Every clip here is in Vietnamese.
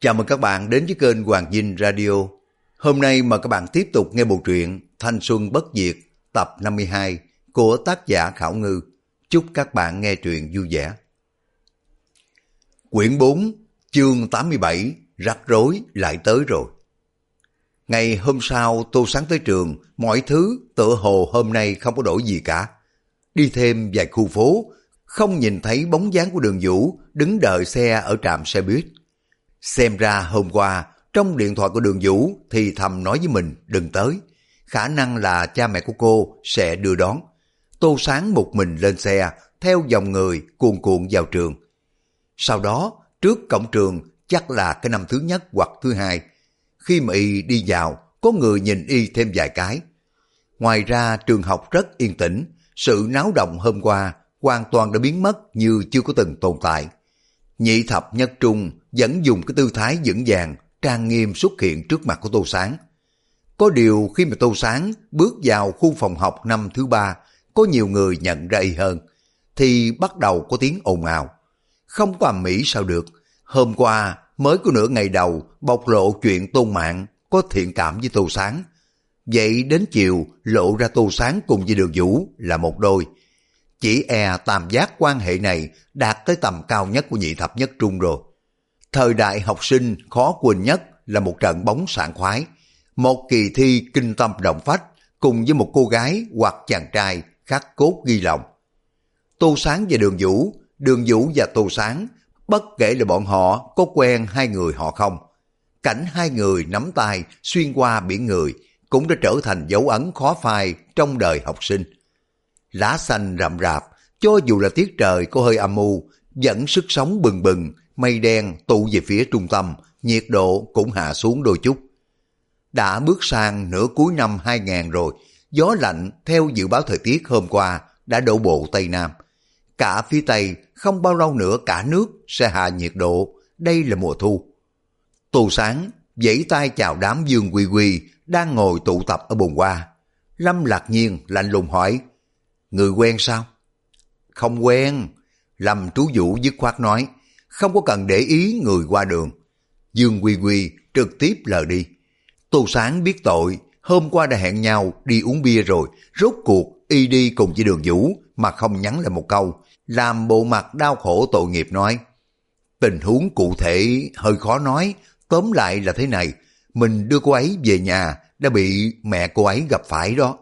Chào mừng các bạn đến với kênh Hoàng Dinh Radio. Hôm nay mời các bạn tiếp tục nghe bộ truyện Thanh Xuân Bất Diệt tập 52 của tác giả Khảo Ngư. Chúc các bạn nghe truyện vui vẻ. Quyển 4, chương 87, rắc rối lại tới rồi. Ngày hôm sau Tô Sáng tới trường, mọi thứ tựa hồ hôm nay không có đổi gì cả. Đi thêm vài khu phố, không nhìn thấy bóng dáng của Đường Vũ đứng đợi xe ở trạm xe buýt. Xem ra hôm qua, trong điện thoại của Đường Vũ thì thầm nói với mình đừng tới. Khả năng là cha mẹ của cô sẽ đưa đón. Tô Sáng một mình lên xe, theo dòng người cuồn cuộn vào trường. Sau đó, trước cổng trường chắc là cái năm thứ nhất hoặc thứ hai. Khi mà y đi vào, có người nhìn y thêm vài cái. Ngoài ra trường học rất yên tĩnh, sự náo động hôm qua hoàn toàn đã biến mất như chưa có từng tồn tại. Nhị thập nhất trung vẫn dùng cái tư thái vững vàng, trang nghiêm xuất hiện trước mặt của Tô Sáng. Có điều khi mà Tô Sáng bước vào khu phòng học năm thứ ba, có nhiều người nhận ra y hơn, thì bắt đầu có tiếng ồn ào. Không có ầm ĩ sao được, hôm qua mới có nửa ngày đầu bộc lộ chuyện Tôn Mạn có thiện cảm với Tô Sáng. Vậy đến chiều lộ ra Tô Sáng cùng với Đường Vũ là một đôi. Chỉ tam giác quan hệ này đạt tới tầm cao nhất của nhị thập nhất trung rồi. Thời đại học sinh khó quên nhất là một trận bóng sảng khoái, một kỳ thi kinh tâm động phách cùng với một cô gái hoặc chàng trai khắc cốt ghi lòng. Tô Sáng và Đường Vũ và Tô Sáng, bất kể là bọn họ có quen hai người họ không. Cảnh hai người nắm tay xuyên qua biển người cũng đã trở thành dấu ấn khó phai trong đời học sinh. Lá xanh rậm rạp, cho dù là tiết trời có hơi âm u, vẫn sức sống bừng bừng, mây đen tụ về phía trung tâm, nhiệt độ cũng hạ xuống đôi chút. Đã bước sang nửa cuối năm 2000 rồi, gió lạnh theo dự báo thời tiết hôm qua đã đổ bộ Tây Nam. Cả phía Tây không bao lâu nữa cả nước sẽ hạ nhiệt độ, đây là mùa thu. Tô Sáng vẫy tay chào đám Dương Quy Quy đang ngồi tụ tập ở bồn hoa. Lâm Lạc Nhiên lạnh lùng hỏi, người quen sao? Không quen. Lâm Trú Vũ dứt khoát nói, không có cần để ý người qua đường. Dương Quy Quy trực tiếp lờ đi. Tô Sáng biết tội, hôm qua đã hẹn nhau đi uống bia rồi, rốt cuộc y đi cùng với Đường Vũ mà không nhắn lại một câu, làm bộ mặt đau khổ tội nghiệp nói, tình huống cụ thể hơi khó nói, tóm lại là thế này, mình đưa cô ấy về nhà đã bị mẹ cô ấy gặp phải đó.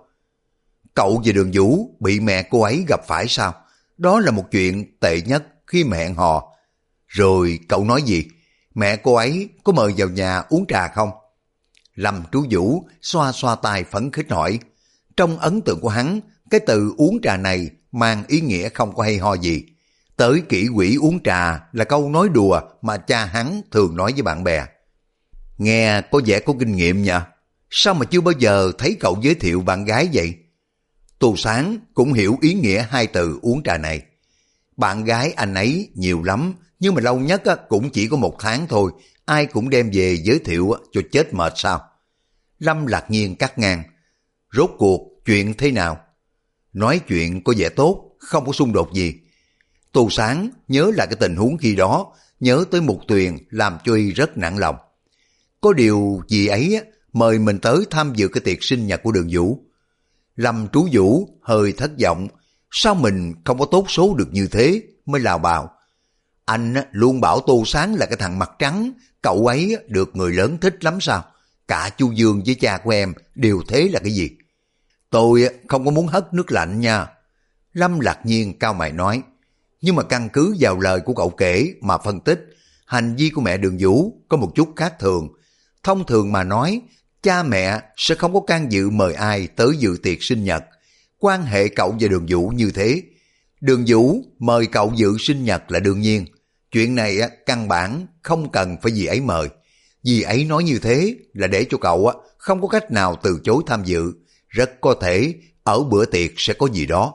Cậu và Đường Vũ bị mẹ cô ấy gặp phải sao? Đó là một chuyện tệ nhất khi mà hẹn hò. Rồi cậu nói gì? Mẹ cô ấy có mời vào nhà uống trà không? Lâm Trú Vũ xoa xoa tay phấn khích hỏi. Trong ấn tượng của hắn, cái từ uống trà này mang ý nghĩa không có hay ho gì. Tới kỹ quỷ uống trà là câu nói đùa mà cha hắn thường nói với bạn bè. Nghe có vẻ có kinh nghiệm nhỉ? Sao mà chưa bao giờ thấy cậu giới thiệu bạn gái vậy? Tô Sáng cũng hiểu ý nghĩa hai từ uống trà này. Bạn gái anh ấy nhiều lắm, nhưng mà lâu nhất cũng chỉ có 1 tháng thôi, ai cũng đem về giới thiệu cho chết mệt sao? Lâm Lạc Nhiên cắt ngang. Rốt cuộc chuyện thế nào? Nói chuyện có vẻ tốt, không có xung đột gì. Tô Sáng nhớ lại cái tình huống khi đó, nhớ tới Mục Tuyền làm cho y rất nặng lòng. Có điều gì ấy mời mình tới tham dự cái tiệc sinh nhật của Đường Vũ. Lâm Trú Vũ hơi thất vọng, sao mình không có tốt số được như thế, mới lào bào. Anh luôn bảo Tô Sáng là cái thằng mặt trắng, cậu ấy được người lớn thích lắm sao? Cả Chu Dương với cha của em đều thế là cái gì? Tôi không có muốn hất nước lạnh nha. Lâm Lạc Nhiên cao mày nói, nhưng mà căn cứ vào lời của cậu kể mà phân tích, hành vi của mẹ Đường Vũ có một chút khác thường. Thông thường mà nói, cha mẹ sẽ không có can dự mời ai tới dự tiệc sinh nhật. Quan hệ cậu và Đường Vũ như thế. Đường Vũ mời cậu dự sinh nhật là đương nhiên. Chuyện này căn bản không cần phải dì ấy mời. Dì ấy nói như thế là để cho cậu không có cách nào từ chối tham dự. Rất có thể ở bữa tiệc sẽ có gì đó.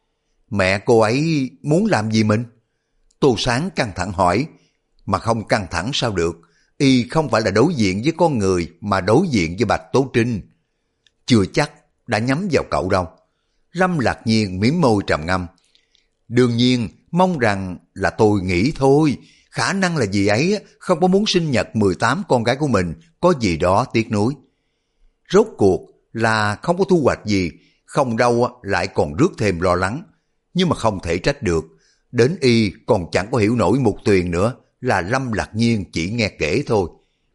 Mẹ cô ấy muốn làm gì mình? Tô Sáng căng thẳng hỏi. Mà không căng thẳng sao được? Y không phải là đối diện với con người mà đối diện với Bạch Tố Trinh. Chưa chắc đã nhắm vào cậu đâu. Lâm Lạc Nhiên mím môi trầm ngâm. Đương nhiên mong rằng là tôi nghĩ thôi, khả năng là dì ấy không có muốn sinh nhật 18 con gái của mình có gì đó tiếc nuối. Rốt cuộc là không có thu hoạch gì, không đâu lại còn rước thêm lo lắng. Nhưng mà không thể trách được, đến y còn chẳng có hiểu nổi Mục Tuyền nữa, là Lâm Lạc Nhiên chỉ nghe kể thôi.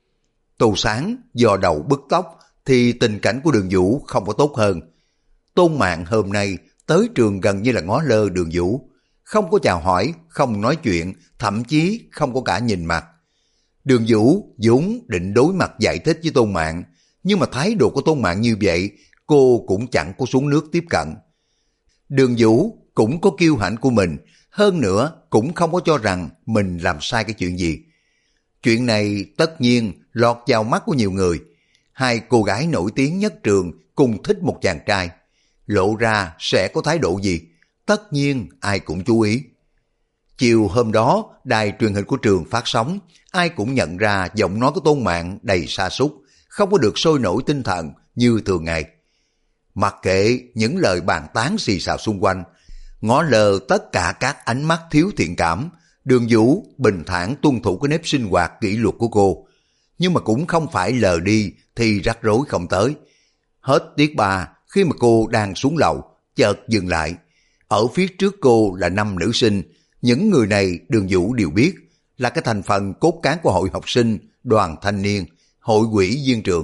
Tô Sáng dò đầu bứt tóc thì tình cảnh của Đường Vũ không có tốt hơn. Tôn Mạn hôm nay tới trường gần như là ngó lơ Đường Vũ, không có chào hỏi, không nói chuyện, thậm chí không có cả nhìn mặt. Đường Vũ vốn định đối mặt giải thích với Tôn Mạn, nhưng mà thái độ của Tôn Mạn như vậy, cô cũng chẳng có xuống nước tiếp cận. Đường Vũ cũng có kiêu hãnh của mình, hơn nữa cũng không có cho rằng mình làm sai cái chuyện gì. Chuyện này tất nhiên lọt vào mắt của nhiều người. Hai cô gái nổi tiếng nhất trường cùng thích một chàng trai, lộ ra sẽ có thái độ gì, tất nhiên ai cũng chú ý. Chiều hôm đó, đài truyền hình của trường phát sóng, ai cũng nhận ra giọng nói của Tôn Mạn đầy sa sút, không có được sôi nổi tinh thần như thường ngày. Mặc kệ những lời bàn tán xì xào xung quanh, ngó lờ tất cả các ánh mắt thiếu thiện cảm, Đường Vũ bình thản tuân thủ cái nếp sinh hoạt kỷ luật của cô. Nhưng mà cũng không phải lờ đi thì rắc rối không tới. Hết tiết 3, khi mà cô đang xuống lầu, chợt dừng lại. Ở phía trước cô là 5 nữ sinh, những người này Đường Vũ đều biết, là cái thành phần cốt cán của hội học sinh, đoàn thanh niên, hội quỹ viên trường.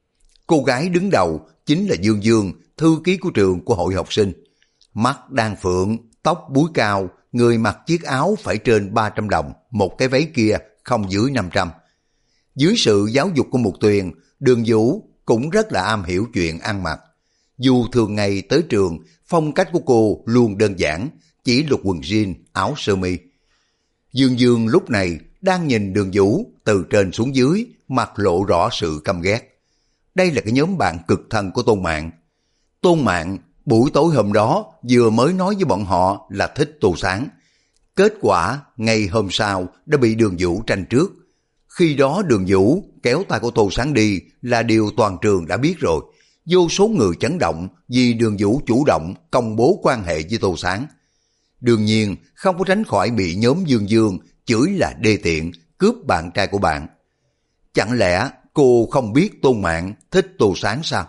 Cô gái đứng đầu chính là Dương Dương, thư ký của trường của hội học sinh. Mắt đang phượng, tóc búi cao, người mặc chiếc áo phải trên 300 đồng, một cái váy kia không dưới 500. Dưới sự giáo dục của Mục Tuyền, Đường Vũ cũng rất là am hiểu chuyện ăn mặc. Dù thường ngày tới trường, phong cách của cô luôn đơn giản, chỉ lục quần jean, áo sơ mi. Dương Dương lúc này đang nhìn Đường Vũ từ trên xuống dưới, mặt lộ rõ sự căm ghét. Đây là cái nhóm bạn cực thân của Tôn Mạn. Tôn Mạn buổi tối hôm đó vừa mới nói với bọn họ là thích Tô Sáng. Kết quả ngày hôm sau đã bị Đường Vũ tranh trước. Khi đó Đường Vũ kéo tay của Tô Sáng đi là điều toàn trường đã biết rồi. Vô số người chấn động vì Đường Vũ chủ động công bố quan hệ với Tô Sáng. Đương nhiên không có tránh khỏi bị nhóm Dương Dương chửi là đê tiện, cướp bạn trai của bạn. Chẳng lẽ cô không biết Tôn Mạn thích Tô Sáng sao?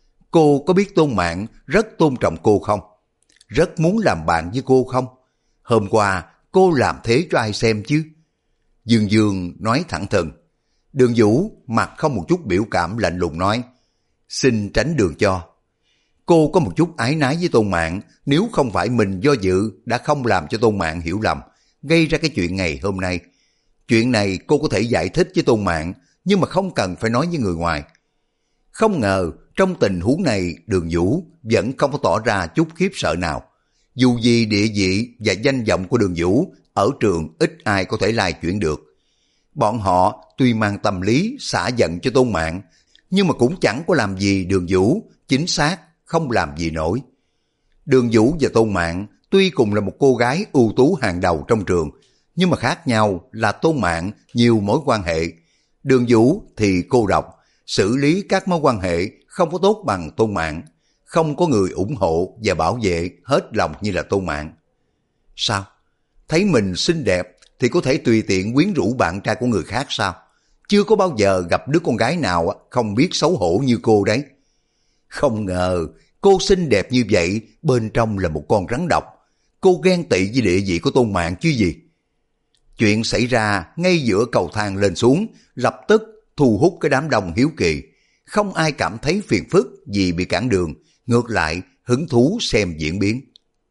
Cô có biết Tôn Mạn rất tôn trọng cô không? Rất muốn làm bạn với cô không? Hôm qua cô làm thế cho ai xem chứ? Dương Dương nói thẳng thừng. Đường Vũ mặt không một chút biểu cảm lạnh lùng nói, xin tránh đường cho. Cô có một chút ái nái với Tôn Mạn, nếu không phải mình do dự đã không làm cho Tôn Mạn hiểu lầm, gây ra cái chuyện ngày hôm nay. Chuyện này cô có thể giải thích với Tôn Mạn, nhưng mà không cần phải nói với người ngoài. Không ngờ trong tình huống này Đường Vũ vẫn không có tỏ ra chút khiếp sợ nào. Dù gì địa vị và danh vọng của Đường Vũ ở trường ít ai có thể lai chuyển được. Bọn họ tuy mang tâm lý xả giận cho Tôn Mạn, nhưng mà cũng chẳng có làm gì Đường Vũ, chính xác không làm gì nổi. Đường Vũ và Tôn Mạn tuy cùng là một cô gái ưu tú hàng đầu trong trường, nhưng mà khác nhau là Tôn Mạn nhiều mối quan hệ. Đường Vũ thì cô độc, xử lý các mối quan hệ không có tốt bằng Tôn Mạn, không có người ủng hộ và bảo vệ hết lòng như là Tôn Mạn. Sao? Thấy mình xinh đẹp thì có thể tùy tiện quyến rũ bạn trai của người khác sao? Chưa có bao giờ gặp đứa con gái nào không biết xấu hổ như cô đấy. Không ngờ cô xinh đẹp như vậy, bên trong là một con rắn độc. Cô ghen tị với địa vị của Tôn Mạn chứ gì. Chuyện xảy ra ngay giữa cầu thang lên xuống, lập tức thu hút cái đám đông hiếu kỳ. Không ai cảm thấy phiền phức vì bị cản đường, ngược lại hứng thú xem diễn biến.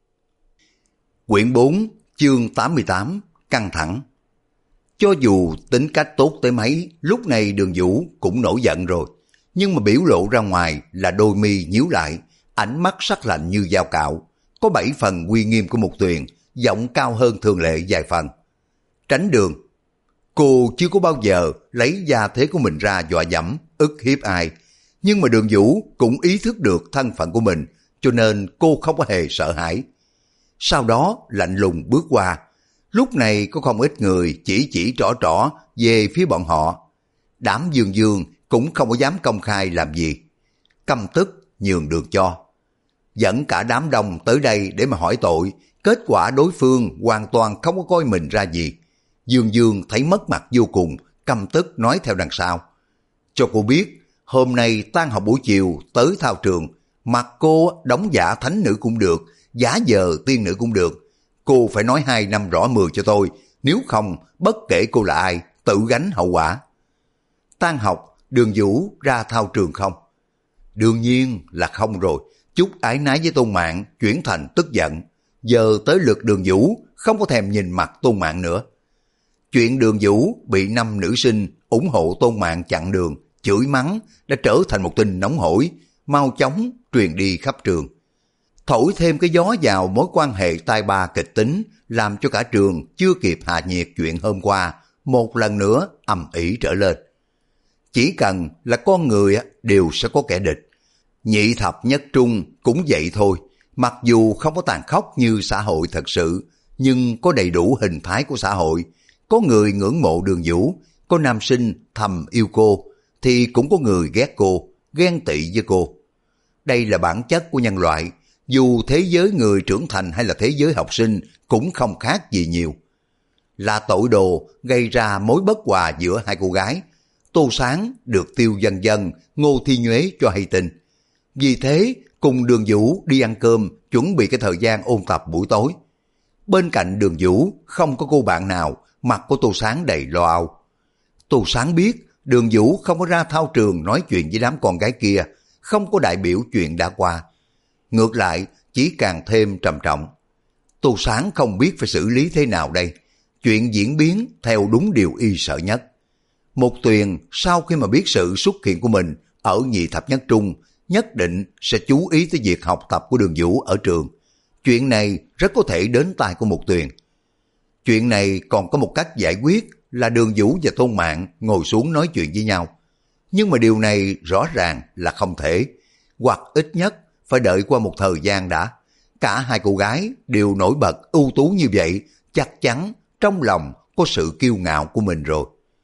Quyển 4, chương 88, căng thẳng. Cho dù tính cách tốt tới mấy, lúc này Đường Vũ cũng nổi giận rồi. Nhưng mà biểu lộ ra ngoài là đôi mi nhíu lại, ánh mắt sắc lạnh như dao cạo. Có 7 phần uy nghiêm của Mục Tuyền, giọng cao hơn thường lệ vài phần. Tránh đường. Cô chưa có bao giờ lấy gia thế của mình ra dọa dẫm, ức hiếp ai. Nhưng mà Đường Vũ cũng ý thức được thân phận của mình, cho nên cô không có hề sợ hãi. Sau đó lạnh lùng bước qua. Lúc này có không ít người chỉ trỏ về phía bọn họ. Đám Dương Dương cũng không có dám công khai làm gì. Căm tức nhường đường cho. Dẫn cả đám đông tới đây để mà hỏi tội, kết quả đối phương hoàn toàn không có coi mình ra gì. Dương Dương thấy mất mặt vô cùng, căm tức nói theo đằng sau. Cho cô biết, hôm nay tan học buổi chiều tới thao trường, mặt cô đóng giả thánh nữ cũng được, giả vờ tiên nữ cũng được. Cô phải nói 2 năm rõ 10 cho tôi, nếu không, bất kể cô là ai, tự gánh hậu quả. Tan học, Đường Vũ ra thao trường không? Đương nhiên là không rồi. Chút ái nái với Tôn Mạn chuyển thành tức giận. Giờ tới lượt Đường Vũ, không có thèm nhìn mặt Tôn Mạn nữa. Chuyện Đường Vũ bị 5 nữ sinh ủng hộ Tôn Mạn chặn đường, chửi mắng đã trở thành một tin nóng hổi, mau chóng truyền đi khắp trường. Thổi thêm cái gió vào mối quan hệ tai ba kịch tính, làm cho cả trường chưa kịp hạ nhiệt chuyện hôm qua, một lần nữa ầm ĩ trở lên. Chỉ cần là con người đều sẽ có kẻ địch. Nhị thập nhất trung cũng vậy thôi, mặc dù không có tàn khốc như xã hội thật sự, nhưng có đầy đủ hình thái của xã hội. Có người ngưỡng mộ Đường Vũ, có nam sinh thầm yêu cô, thì cũng có người ghét cô, ghen tị với cô. Đây là bản chất của nhân loại, dù thế giới người trưởng thành hay là thế giới học sinh cũng không khác gì nhiều. Là tội đồ gây ra mối bất hòa giữa hai cô gái. Tô Sáng được Tiêu Dân Dân, Ngô Thi Nhuế cho hay tin. Vì thế cùng Đường Vũ đi ăn cơm, chuẩn bị cái thời gian ôn tập buổi tối. Bên cạnh Đường Vũ không có cô bạn nào, mặt của Tô Sáng đầy lo âu. Tô Sáng biết Đường Vũ không có ra thao trường nói chuyện với đám con gái kia, không có đại biểu chuyện đã qua. Ngược lại, chỉ càng thêm trầm trọng. Tô Sáng không biết phải xử lý thế nào đây. Chuyện diễn biến theo đúng điều y sợ nhất. Một Tuyền sau khi mà biết sự xuất hiện của mình ở nhị thập nhất trung, nhất định sẽ chú ý tới việc học tập của Đường Vũ ở trường. Chuyện này rất có thể đến tai của Một Tuyền. Chuyện này còn có một cách giải quyết là Đường Vũ và Tôn Mạn ngồi xuống nói chuyện với nhau. Nhưng mà điều này rõ ràng là không thể, hoặc ít nhất phải đợi qua một thời gian đã. Cả hai cô gái đều nổi bật ưu tú như vậy, chắc chắn trong lòng có sự kiêu ngạo của mình rồi.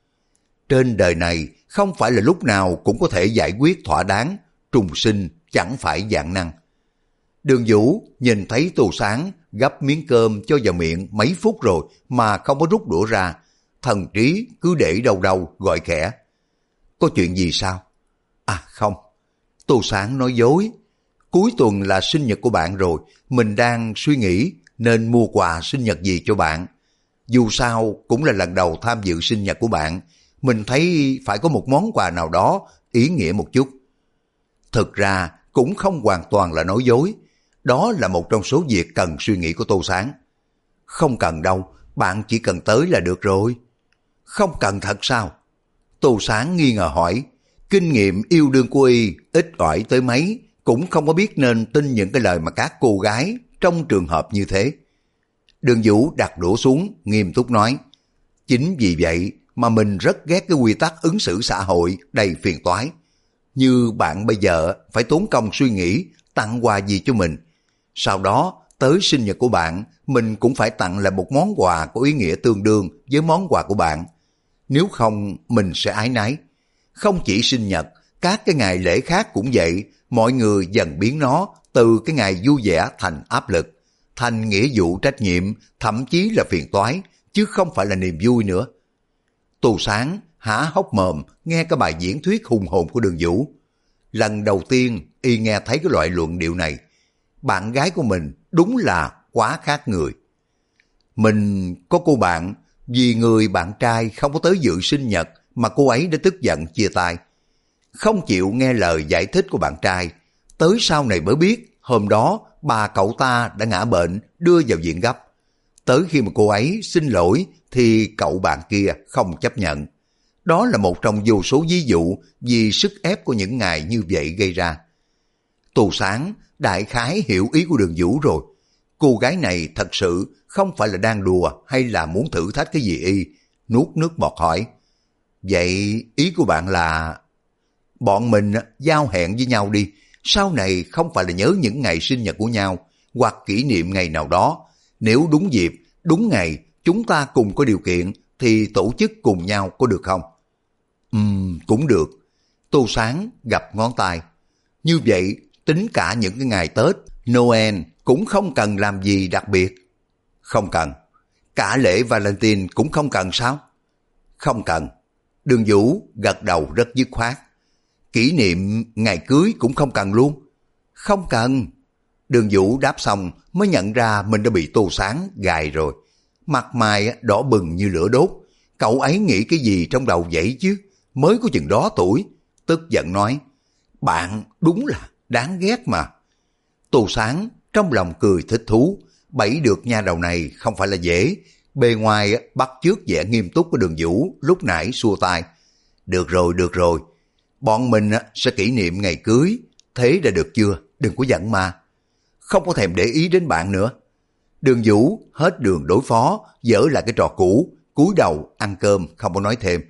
Trên đời này không phải là lúc nào cũng có thể giải quyết thỏa đáng, trùng sinh chẳng phải vạn năng. Đường Vũ nhìn thấy Tô Sáng gắp miếng cơm cho vào miệng mấy phút rồi mà không có rút đũa ra, thần trí cứ để đâu đâu gọi khẽ. Có chuyện gì sao? À không, Tô Sáng nói dối. Cuối tuần là sinh nhật của bạn rồi, mình đang suy nghĩ nên mua quà sinh nhật gì cho bạn. Dù sao cũng là lần đầu tham dự sinh nhật của bạn, mình thấy phải có một món quà nào đó ý nghĩa một chút. Thực ra cũng không hoàn toàn là nói dối, đó là một trong số việc cần suy nghĩ của Tô Sáng. Không cần đâu, bạn chỉ cần tới là được rồi. Không cần thật sao? Tô Sáng nghi ngờ hỏi, kinh nghiệm yêu đương của y ít ỏi tới mấy, cũng không có biết nên tin những cái lời mà các cô gái trong trường hợp như thế. Đường Vũ đặt đũa xuống, nghiêm túc nói, chính vì vậy mà mình rất ghét cái quy tắc ứng xử xã hội đầy phiền toái. Như bạn bây giờ phải tốn công suy nghĩ tặng quà gì cho mình. Sau đó tới sinh nhật của bạn, mình cũng phải tặng lại một món quà có ý nghĩa tương đương với món quà của bạn. Nếu không mình sẽ ái náy. Không chỉ sinh nhật, các cái ngày lễ khác cũng vậy, mọi người dần biến nó từ cái ngày vui vẻ thành áp lực, thành nghĩa vụ trách nhiệm, thậm chí là phiền toái, chứ không phải là niềm vui nữa. Tô Sáng há hốc mồm nghe cái bài diễn thuyết hùng hồn của Đường Vũ. Lần đầu tiên y nghe thấy cái loại luận điệu này. Bạn gái của mình đúng là quá khác người. Mình có cô bạn, vì người bạn trai không có tới dự sinh nhật mà cô ấy đã tức giận chia tay. Không chịu nghe lời giải thích của bạn trai. Tới sau này mới biết hôm đó bà cậu ta đã ngã bệnh đưa vào viện gấp. Tới khi mà cô ấy xin lỗi thì cậu bạn kia không chấp nhận. Đó là một trong vô số ví dụ vì sức ép của những ngày như vậy gây ra. Tô Sáng đại khái hiểu ý của Đường Vũ rồi. Cô gái này thật sự không phải là đang đùa hay là muốn thử thách cái gì y. Nuốt nước bọt hỏi, vậy ý của bạn là bọn mình giao hẹn với nhau đi, sau này không phải là nhớ những ngày sinh nhật của nhau hoặc kỷ niệm ngày nào đó. Nếu đúng dịp, đúng ngày chúng ta cùng có điều kiện thì tổ chức cùng nhau có được không? Cũng được. Tô Sáng gập ngón tay. Như vậy tính cả những cái ngày Tết, Noel cũng không cần làm gì đặc biệt. Không cần. Cả lễ Valentine cũng không cần sao? Không cần. Đường Vũ gật đầu rất dứt khoát. Kỷ niệm ngày cưới cũng không cần luôn. Không cần. Đường Vũ đáp xong mới nhận ra mình đã bị Tô Sáng gài rồi. Mặt mày đỏ bừng như lửa đốt. Cậu ấy nghĩ cái gì trong đầu vậy chứ? Mới có chừng đó tuổi. Tức giận nói, bạn đúng là đáng ghét mà. Tô Sáng trong lòng cười thích thú. Bẫy được nha đầu này không phải là dễ. Bề ngoài bắt chước vẻ nghiêm túc của Đường Vũ lúc nãy xua tay. Được rồi. Bọn mình sẽ kỷ niệm ngày cưới. Thế đã được chưa? Đừng có giận mà. Không có thèm để ý đến bạn nữa. Đường Vũ hết đường đối phó, dở lại cái trò cũ, cúi đầu ăn cơm không có nói thêm.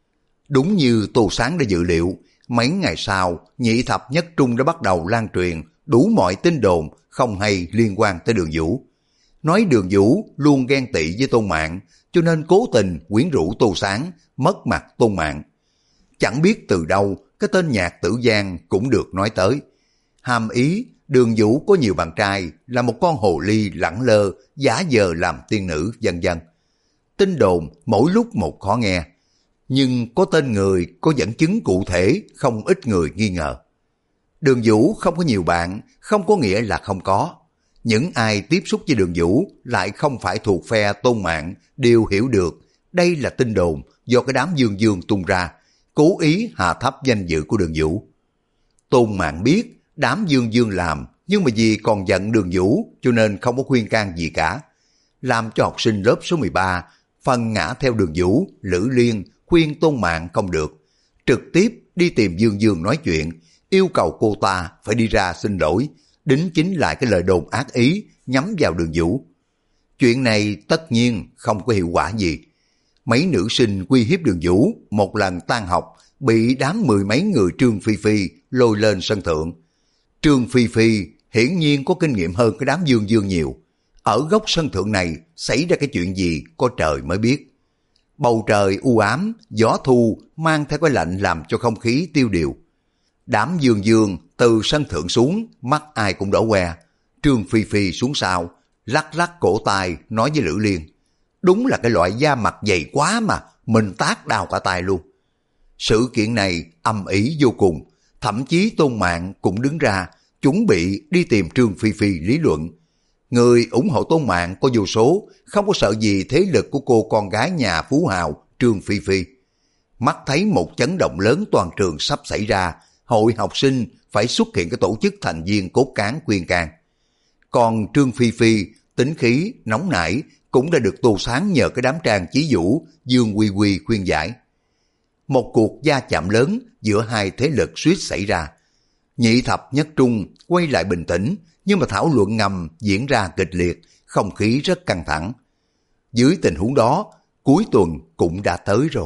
Đúng như Tô Sáng đã dự liệu, mấy ngày sau, nhị thập nhất trung đã bắt đầu lan truyền đủ mọi tin đồn không hay liên quan tới Đường Vũ. Nói Đường Vũ luôn ghen tị với Tôn Mạn, cho nên cố tình quyến rũ Tô Sáng, mất mặt Tôn Mạn. Chẳng biết từ đâu, cái tên Nhạc Tử Giang cũng được nói tới. Hàm ý, Đường Vũ có nhiều bạn trai, là một con hồ ly lẳng lơ, giả vờ làm tiên nữ, vân vân. Tin đồn mỗi lúc một khó nghe, nhưng có tên người, có dẫn chứng cụ thể, không ít người nghi ngờ. Đường Vũ không có nhiều bạn, không có nghĩa là không có. Những ai tiếp xúc với Đường Vũ lại không phải thuộc phe Tôn Mạn đều hiểu được đây là tin đồn do cái đám Dương Dương tung ra, cố ý hạ thấp danh dự của Đường Vũ. Tôn Mạn biết đám Dương Dương làm, nhưng mà vì còn giận Đường Vũ cho nên không có khuyên can gì cả. Làm cho học sinh lớp số 13 phần ngã theo Đường Vũ, Lữ Liên khuyên Tôn Mạn không được. Trực tiếp đi tìm Dương Dương nói chuyện, yêu cầu cô ta phải đi ra xin lỗi, đính chính lại cái lời đồn ác ý nhắm vào Đường Vũ. Chuyện này tất nhiên không có hiệu quả gì. Mấy nữ sinh uy hiếp Đường Vũ, một lần tan học bị đám mười mấy người Trương Phi Phi lôi lên sân thượng. Trương Phi Phi hiển nhiên có kinh nghiệm hơn cái đám Dương Dương nhiều. Ở góc sân thượng này xảy ra cái chuyện gì có trời mới biết. Bầu trời u ám, gió thu mang theo cái lạnh làm cho không khí tiêu điều. Đám Dương Dương từ sân thượng xuống, mắt ai cũng đỏ que. Trương Phi Phi xuống sau, lắc lắc cổ tay nói với Lữ Liên, đúng là cái loại da mặt dày quá mà, mình tát đau cả tay luôn. Sự kiện này âm ỉ vô cùng, thậm chí Tôn Mạn cũng đứng ra chuẩn bị đi tìm Trương Phi Phi lý luận. Người ủng hộ Tôn Mạn có vô số, không có sợ gì thế lực của cô con gái nhà phú hào Trương Phi Phi. Mắt thấy một chấn động lớn toàn trường sắp xảy ra, hội học sinh phải xuất hiện cái tổ chức thành viên cốt cán khuyên can. Còn Trương Phi Phi tính khí nóng nảy cũng đã được Tô Sáng nhờ cái đám Trang Chí Vũ, Dương Quy Quy khuyên giải. Một cuộc va chạm lớn giữa hai thế lực suýt xảy ra. Nhị thập nhất trung quay lại bình tĩnh, nhưng mà thảo luận ngầm diễn ra kịch liệt, không khí rất căng thẳng. Dưới tình huống đó, cuối tuần cũng đã tới rồi.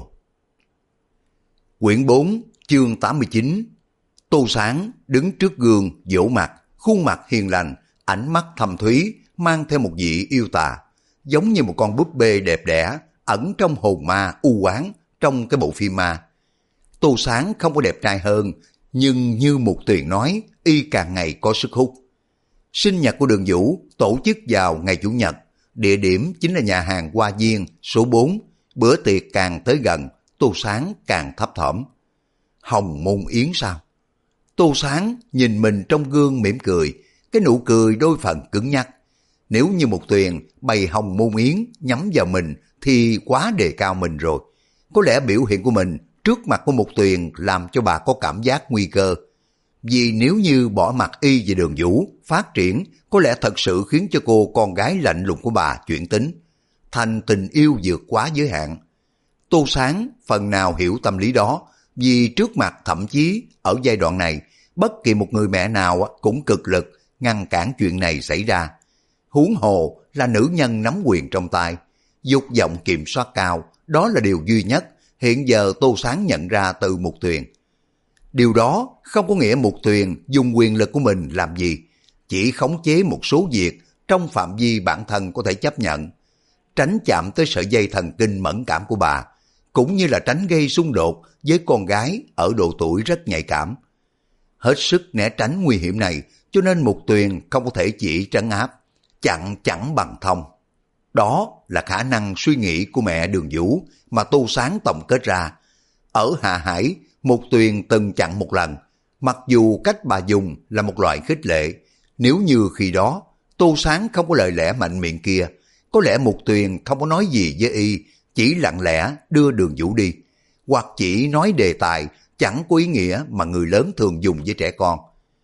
Quyển 4, chương 89. Tô Sáng đứng trước gương dỗ mặt, khuôn mặt hiền lành, ánh mắt thâm thúy, mang theo một vị yêu tà, giống như một con búp bê đẹp đẽ ẩn trong hồn ma u oán trong cái bộ phim ma. Tô Sáng không có đẹp trai hơn, nhưng như Mục Tuyền nói, y càng ngày có sức hút. Sinh nhật của Đường Vũ tổ chức vào ngày Chủ nhật, địa điểm chính là nhà hàng Hoa Viên số 4. Bữa tiệc càng tới gần, Tô Sáng càng thấp thỏm. Hồng Môn Yến sao? Tô Sáng nhìn mình trong gương mỉm cười, cái nụ cười đôi phần cứng nhắc. Nếu như Mục Tuyền bày Hồng Môn Yến nhắm vào mình thì quá đề cao mình rồi. Có lẽ biểu hiện của mình trước mặt của Mục Tuyền làm cho bà có cảm giác nguy cơ. Vì nếu như bỏ mặt y về Đường Vũ phát triển, có lẽ thật sự khiến cho cô con gái lạnh lùng của bà chuyển tính, thành tình yêu vượt quá giới hạn. Tô Sáng phần nào hiểu tâm lý đó, vì trước mặt thậm chí ở giai đoạn này, bất kỳ một người mẹ nào cũng cực lực ngăn cản chuyện này xảy ra. Huống hồ là nữ nhân nắm quyền trong tay, dục vọng kiểm soát cao, đó là điều duy nhất hiện giờ Tô Sáng nhận ra từ Mục Tuyền. Điều đó không có nghĩa Mục Tuyền dùng quyền lực của mình làm gì, chỉ khống chế một số việc trong phạm vi bản thân có thể chấp nhận, tránh chạm tới sợi dây thần kinh mẫn cảm của bà, cũng như là tránh gây xung đột với con gái ở độ tuổi rất nhạy cảm. Hết sức né tránh nguy hiểm này, cho nên Mục Tuyền không có thể chỉ trấn áp, chặn chẳng bằng thông. Đó là khả năng suy nghĩ của mẹ Đường Vũ mà Tô Sáng tổng kết ra. Ở Hạ Hải, Mục Tuyền từng chặn một lần, mặc dù cách bà dùng là một loại khích lệ. Nếu như khi đó Tô Sáng không có lời lẽ mạnh miệng kia, có lẽ Mục Tuyền không có nói gì với y, chỉ lặng lẽ đưa Đường Vũ đi, hoặc chỉ nói đề tài chẳng có ý nghĩa mà người lớn thường dùng với trẻ con.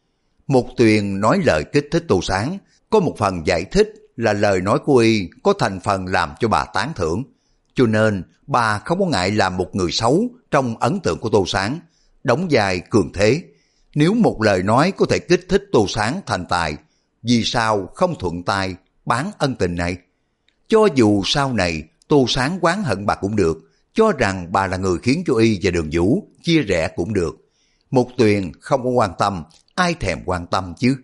Mục Tuyền nói lời kích thích Tô Sáng, có một phần giải thích là lời nói của y có thành phần làm cho bà tán thưởng, cho nên bà không có ngại làm một người xấu trong ấn tượng của Tô Sáng, đóng vai cường thế. Nếu một lời nói có thể kích thích Tô Sáng thành tài, vì sao không thuận tay bán ân tình này? Cho dù sau này Tô Sáng oán hận bà cũng được, cho rằng bà là người khiến cho y và Đường Vũ chia rẽ cũng được. Mục Tuyền không có quan tâm, ai thèm quan tâm chứ?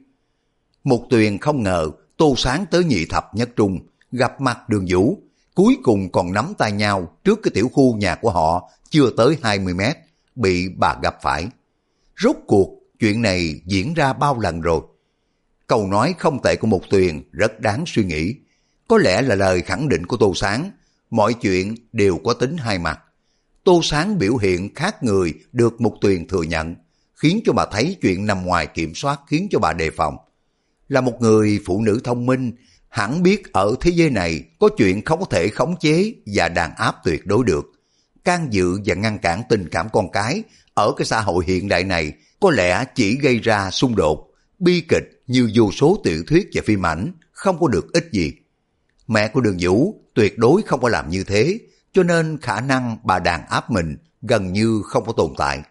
Mục Tuyền không ngờ Tô Sáng tới nhị thập nhất trung, gặp mặt Đường Vũ, cuối cùng còn nắm tay nhau trước cái tiểu khu nhà của họ chưa tới 20 mét, bị bà gặp phải. Rốt cuộc chuyện này diễn ra bao lần rồi? Câu nói không tệ của Mục Tuyền rất đáng suy nghĩ. Có lẽ là lời khẳng định của Tô Sáng, mọi chuyện đều có tính hai mặt. Tô Sáng biểu hiện khác người được Mục Tuyền thừa nhận, khiến cho bà thấy chuyện nằm ngoài kiểm soát, khiến cho bà đề phòng. Là một người phụ nữ thông minh, hẳn biết ở thế giới này có chuyện không có thể khống chế và đàn áp tuyệt đối được. Can dự và ngăn cản tình cảm con cái ở cái xã hội hiện đại này có lẽ chỉ gây ra xung đột, bi kịch như vô số tiểu thuyết và phim ảnh, không có được ích gì. Mẹ của Đường Vũ tuyệt đối không có làm như thế, cho nên khả năng bà đàn áp mình gần như không có tồn tại.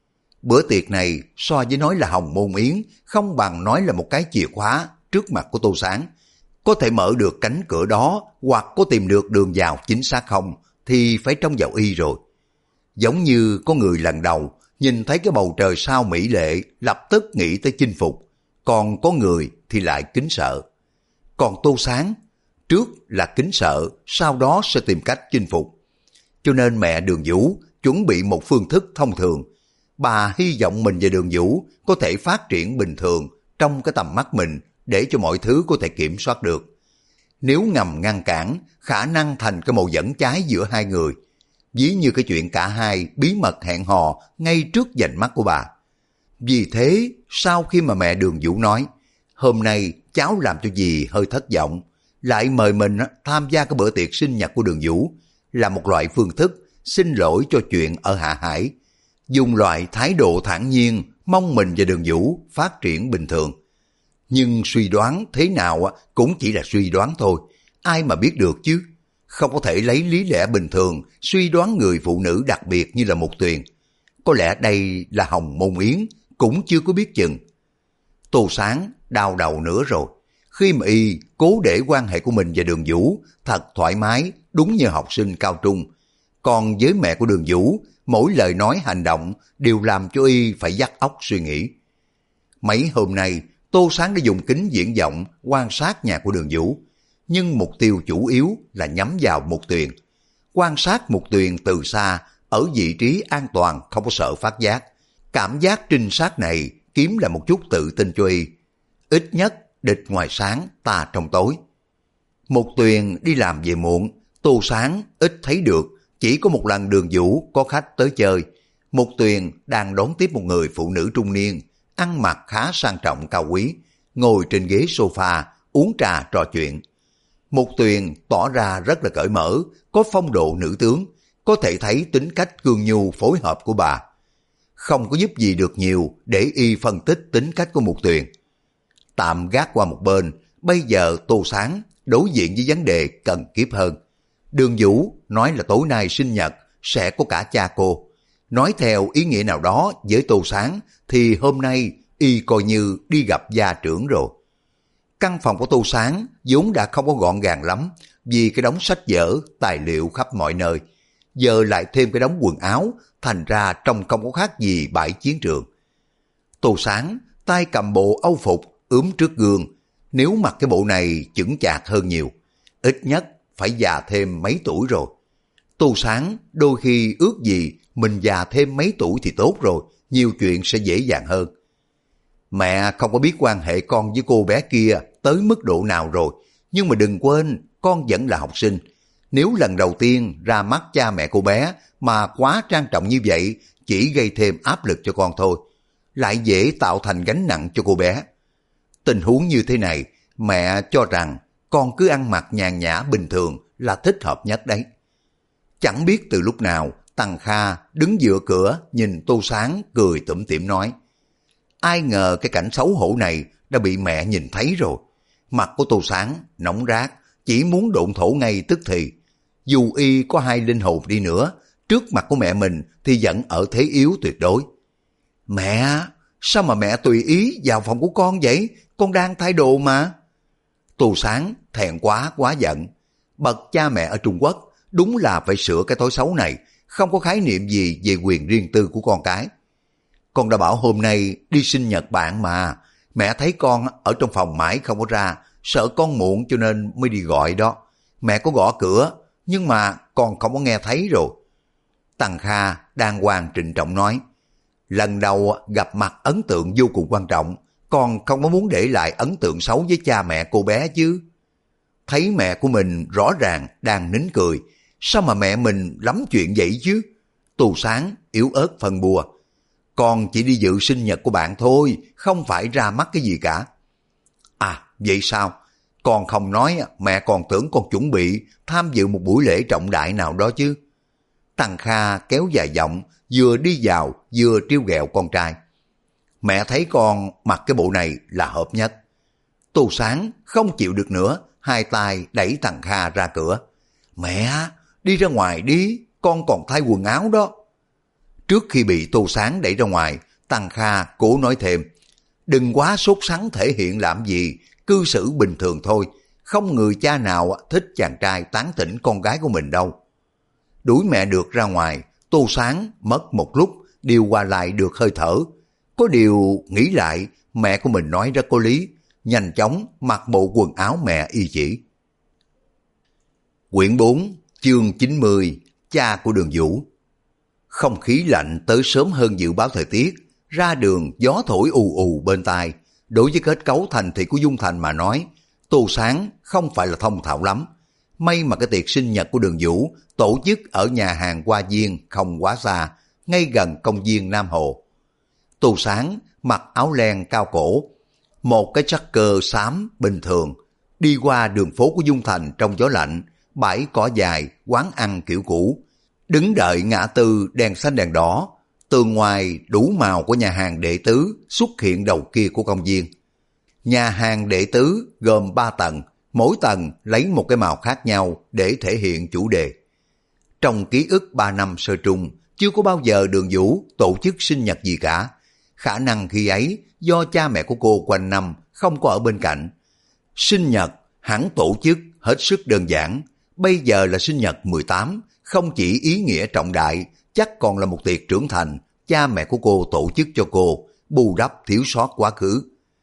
Bữa tiệc này so với nói là hồng môn yến, không bằng nói là một cái chìa khóa trước mặt của Tô Sáng. Có thể mở được cánh cửa đó hoặc có tìm được đường vào chính xác không thì phải trông vào y rồi. Giống như có người lần đầu nhìn thấy cái bầu trời sao mỹ lệ lập tức nghĩ tới chinh phục, còn có người thì lại kính sợ. Còn Tô Sáng, trước là kính sợ, sau đó sẽ tìm cách chinh phục. Cho nên mẹ Đường Vũ chuẩn bị một phương thức thông thường. Bà hy vọng mình và Đường Vũ có thể phát triển bình thường trong cái tầm mắt mình để cho mọi thứ có thể kiểm soát được. Nếu ngầm ngăn cản, khả năng thành cái màu dẫn cháy giữa hai người. Ví như cái chuyện cả hai bí mật hẹn hò ngay trước vành mắt của bà. Vì thế, sau khi mà mẹ Đường Vũ nói, hôm nay cháu làm cho dì hơi thất vọng, lại mời mình tham gia cái bữa tiệc sinh nhật của Đường Vũ, là một loại phương thức xin lỗi cho chuyện ở Hạ Hải, dùng loại thái độ thản nhiên mong mình và Đường Vũ phát triển bình thường. Nhưng suy đoán thế nào cũng chỉ là suy đoán thôi, ai mà biết được chứ? Không có thể lấy lý lẽ bình thường suy đoán người phụ nữ đặc biệt như là Mục Tuyền. Có lẽ đây là hồng môn yến, cũng chưa có biết chừng. Tô Sáng đau đầu nữa rồi. Khi mà y cố để quan hệ của mình và Đường Vũ thật thoải mái, đúng như học sinh cao trung. Còn với mẹ của Đường Vũ, mỗi lời nói hành động đều làm cho y phải vắt óc suy nghĩ. Mấy hôm nay, Tô Sáng đã dùng kính viễn vọng quan sát nhà của Đường Vũ, nhưng mục tiêu chủ yếu là nhắm vào Mục Tuyền. Quan sát Mục Tuyền từ xa, ở vị trí an toàn không có sợ phát giác. Cảm giác trinh sát này kiếm là một chút tự tin cho y. Ít nhất địch ngoài sáng, ta trong tối. Mục Tuyền đi làm về muộn, Tô Sáng ít thấy được, chỉ có một lần Đường Vũ có khách tới chơi. Mục Tuyền đang đón tiếp một người phụ nữ trung niên, ăn mặc khá sang trọng cao quý, ngồi trên ghế sofa, uống trà trò chuyện. Mục Tuyền tỏ ra rất là cởi mở, có phong độ nữ tướng, có thể thấy tính cách cương nhu phối hợp của bà. Không có giúp gì được nhiều để y phân tích tính cách của Mục Tuyền. Tạm gác qua một bên, bây giờ Tô Sáng đối diện với vấn đề cần kiếp hơn. Đường Vũ nói là tối nay sinh nhật sẽ có cả cha cô. Nói theo ý nghĩa nào đó với Tô Sáng thì hôm nay y coi như đi gặp gia trưởng rồi. Căn phòng của Tô Sáng vốn đã không có gọn gàng lắm vì cái đống sách vở, tài liệu khắp mọi nơi. Giờ lại thêm cái đống quần áo, thành ra trông không có khác gì bãi chiến trường. Tô Sáng tay cầm bộ âu phục ướm trước gương, nếu mặc cái bộ này chững chạc hơn nhiều, ít nhất phải già thêm mấy tuổi rồi. Tô Sáng đôi khi ước gì mình già thêm mấy tuổi thì tốt rồi, nhiều chuyện sẽ dễ dàng hơn. Mẹ không có biết quan hệ con với cô bé kia tới mức độ nào rồi, nhưng mà đừng quên con vẫn là học sinh. Nếu lần đầu tiên ra mắt cha mẹ cô bé mà quá trang trọng như vậy chỉ gây thêm áp lực cho con thôi, lại dễ tạo thành gánh nặng cho cô bé. Tình huống như thế này, mẹ cho rằng con cứ ăn mặc nhàn nhã bình thường là thích hợp nhất đấy. Chẳng biết từ lúc nào, Tằng Kha đứng giữa cửa nhìn Tô Sáng cười tủm tỉm nói, ai ngờ cái cảnh xấu hổ này đã bị mẹ nhìn thấy rồi. Mặt của Tô Sáng nóng rát, chỉ muốn độn thổ ngay tức thì. Dù y có hai linh hồn đi nữa, trước mặt của mẹ mình thì vẫn ở thế yếu tuyệt đối. Mẹ, sao mà mẹ tùy ý vào phòng của con vậy? Con đang thay đồ mà. Tô Sáng thẹn quá giận. Bậc cha mẹ ở Trung Quốc đúng là phải sửa cái thói xấu này, không có khái niệm gì về quyền riêng tư của con cái. Con đã bảo hôm nay đi sinh nhật bạn mà, mẹ thấy con ở trong phòng mãi không có ra, sợ con muộn cho nên mới đi gọi đó. Mẹ có gõ cửa, nhưng mà con không có nghe thấy rồi. Tằng Kha đàng hoàng trịnh trọng nói, lần đầu gặp mặt ấn tượng vô cùng quan trọng, con không có muốn để lại ấn tượng xấu với cha mẹ cô bé chứ. Thấy mẹ của mình rõ ràng đang nín cười, sao mà mẹ mình lắm chuyện vậy chứ? Tô Sáng yếu ớt phân bua, con chỉ đi dự sinh nhật của bạn thôi, không phải ra mắt cái gì cả. À, vậy sao? Con không nói, mẹ còn tưởng con chuẩn bị tham dự một buổi lễ trọng đại nào đó chứ. Tằng Kha kéo dài giọng, vừa đi vào vừa trêu ghẹo con trai. Mẹ thấy con mặc cái bộ này là hợp nhất. Tô Sáng không chịu được nữa, hai tay đẩy Tằng Kha ra cửa. Mẹ, đi ra ngoài đi, con còn thay quần áo đó. Trước khi bị Tô Sáng đẩy ra ngoài, Tằng Kha cố nói thêm, đừng quá sốt sắng thể hiện làm gì, cư xử bình thường thôi, không người cha nào thích chàng trai tán tỉnh con gái của mình đâu. Đuổi mẹ được ra ngoài, Tô Sáng mất một lúc điều hòa lại được hơi thở. Có điều nghĩ lại, mẹ của mình nói rất có lý, nhanh chóng mặc bộ quần áo mẹ y chỉ. Quyển 4, chương 90, cha của Đường Vũ. Không khí lạnh tới sớm hơn dự báo thời tiết, ra đường gió thổi ù ù bên tai. Đối với kết cấu thành thị của Dung Thành mà nói, Tô Sáng không phải là thông thạo lắm. May mà cái tiệc sinh nhật của Đường Vũ tổ chức ở nhà hàng Hoa Viên không quá xa, ngay gần công viên Nam Hồ. Tô Sáng mặc áo len cao cổ, một cái jacket xám bình thường, đi qua đường phố của Dung Thành trong gió lạnh, bãi cỏ dài, quán ăn kiểu cũ, đứng đợi ngã tư đèn xanh đèn đỏ, tường ngoài đủ màu của nhà hàng Đệ Tứ xuất hiện đầu kia của công viên. Nhà hàng Đệ Tứ gồm 3 tầng, mỗi tầng lấy một cái màu khác nhau để thể hiện chủ đề. Trong ký ức 3 năm sơ trung, chưa có bao giờ Đường Vũ tổ chức sinh nhật gì cả. Khả năng khi ấy do cha mẹ của cô quanh năm không có ở bên cạnh. Sinh nhật hẳn tổ chức hết sức đơn giản. Bây giờ là sinh nhật 18, không chỉ ý nghĩa trọng đại, chắc còn là một tiệc trưởng thành cha mẹ của cô tổ chức cho cô, bù đắp thiếu sót quá khứ.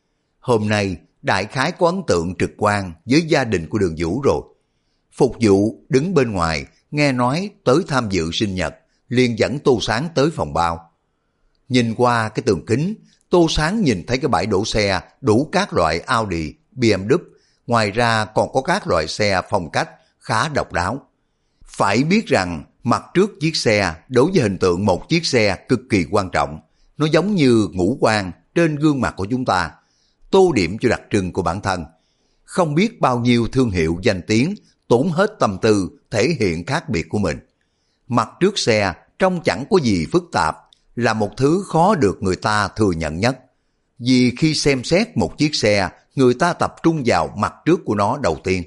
Hôm nay đại khái có ấn tượng trực quan với gia đình của Đường Vũ rồi. Phục vụ đứng bên ngoài nghe nói tới tham dự sinh nhật, liền dẫn Tô Sáng tới phòng bao. Nhìn qua cái tường kính, Tô Sáng nhìn thấy cái bãi đổ xe đủ các loại Audi, BMW, ngoài ra còn có các loại xe phong cách khá độc đáo. Phải biết rằng mặt trước chiếc xe đối với hình tượng một chiếc xe cực kỳ quan trọng. Nó giống như ngũ quan trên gương mặt của chúng ta, tô điểm cho đặc trưng của bản thân. Không biết bao nhiêu thương hiệu danh tiếng tốn hết tâm tư thể hiện khác biệt của mình. Mặt trước xe trông chẳng có gì phức tạp, là một thứ khó được người ta thừa nhận nhất. Vì khi xem xét một chiếc xe, người ta tập trung vào mặt trước của nó đầu tiên.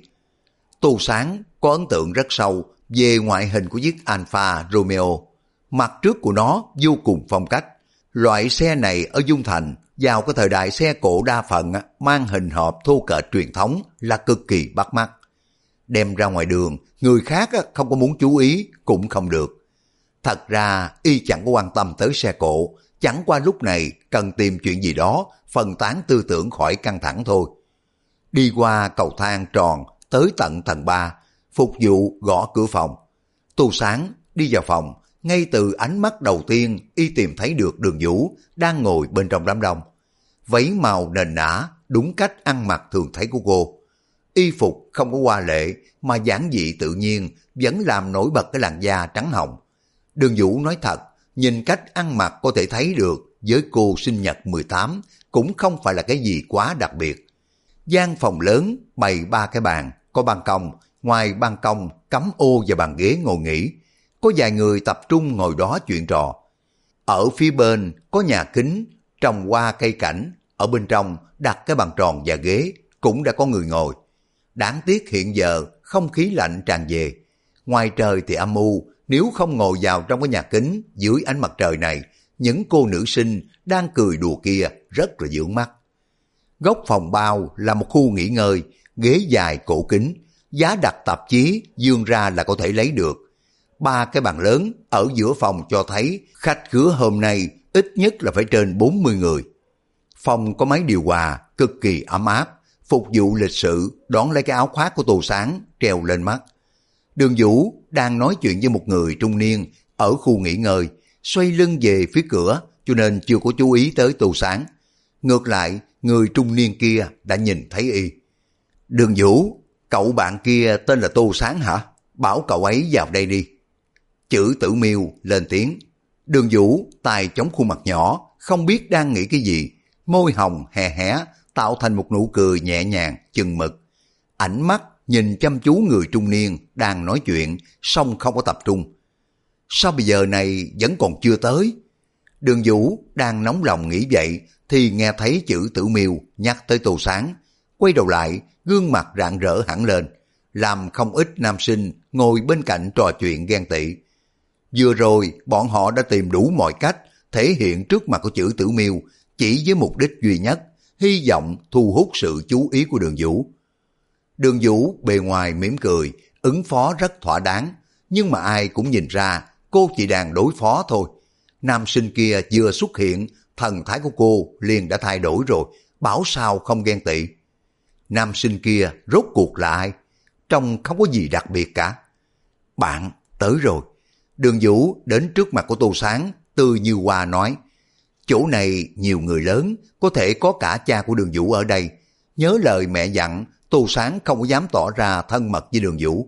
Tô Sáng có ấn tượng rất sâu về ngoại hình của chiếc Alfa Romeo. Mặt trước của nó vô cùng phong cách. Loại xe này ở Dung Thành vào cái thời đại xe cộ đa phần mang hình hộp thô kệch truyền thống là cực kỳ bắt mắt. Đem ra ngoài đường, người khác không có muốn chú ý cũng không được. Thật ra y chẳng có quan tâm tới xe cộ, chẳng qua lúc này cần tìm chuyện gì đó phân tán tư tưởng khỏi căng thẳng thôi. Đi qua cầu thang tròn tới tận tầng 3, phục vụ gõ cửa phòng. Tô Sáng đi vào phòng, ngay từ ánh mắt đầu tiên y tìm thấy được Đường Vũ đang ngồi bên trong đám đông. Váy màu nền nã, đúng cách ăn mặc thường thấy của cô. y phục không có hoa lệ mà giản dị tự nhiên, vẫn làm nổi bật cái làn da trắng hồng. Đường Vũ nói thật, nhìn cách ăn mặc có thể thấy được với cô sinh nhật 18 cũng không phải là cái gì quá đặc biệt. Gian phòng lớn bày 3 cái bàn, có ban công, ngoài ban công cắm ô và bàn ghế ngồi nghỉ. Có vài người tập trung ngồi đó chuyện trò. Ở phía bên có nhà kính, trồng hoa cây cảnh, ở bên trong đặt cái bàn tròn và ghế, cũng đã có người ngồi. Đáng tiếc hiện giờ không khí lạnh tràn về. Ngoài trời thì âm u, nếu không ngồi vào trong cái nhà kính dưới ánh mặt trời này, những cô nữ sinh đang cười đùa kia rất là dưỡng mắt. Góc phòng bao là một khu nghỉ ngơi, ghế dài cổ kính, giá đặt tạp chí dương ra là có thể lấy được. 3 cái bàn lớn ở giữa phòng cho thấy khách khứa hôm nay ít nhất là phải trên 40 người. Phòng có máy điều hòa cực kỳ ấm áp, phục vụ lịch sự, đón lấy cái áo khoác của Tô Sáng treo lên mắt. Đường Vũ đang nói chuyện với một người trung niên ở khu nghỉ ngơi, xoay lưng về phía cửa cho nên chưa có chú ý tới Tô Sáng. Ngược lại, người trung niên kia đã nhìn thấy y. Đường Vũ, cậu bạn kia tên là Tô Sáng hả? Bảo cậu ấy vào đây đi. Chữ Tử Miêu lên tiếng. Đường Vũ tay chống khuôn mặt nhỏ, không biết đang nghĩ cái gì, môi hồng hé hé tạo thành một nụ cười nhẹ nhàng chừng mực. Ánh mắt nhìn chăm chú người trung niên đang nói chuyện, song không có tập trung. Sao bây giờ này vẫn còn chưa tới? Đường Vũ đang nóng lòng nghĩ vậy thì nghe thấy Chữ Tử Miêu nhắc tới Tô Sáng, quay đầu lại, gương mặt rạng rỡ hẳn lên, làm không ít nam sinh ngồi bên cạnh trò chuyện ghen tị. Vừa rồi bọn họ đã tìm đủ mọi cách thể hiện trước mặt của Chữ Tử Miêu chỉ với mục đích duy nhất, hy vọng thu hút sự chú ý của Đường Vũ. Đường Vũ bề ngoài mỉm cười, ứng phó rất thỏa đáng, nhưng mà ai cũng nhìn ra cô chỉ đang đối phó thôi. Nam sinh kia vừa xuất hiện, thần thái của cô liền đã thay đổi rồi, bảo sao không ghen tị. Nam sinh kia rốt cuộc là ai? Trông không có gì đặc biệt cả. Bạn tới rồi. Đường Vũ đến trước mặt của Tô Sáng, tươi như hoa nói, chỗ này nhiều người lớn, có thể có cả cha của Đường Vũ ở đây. Nhớ lời mẹ dặn, Tô Sáng không có dám tỏ ra thân mật với Đường Vũ.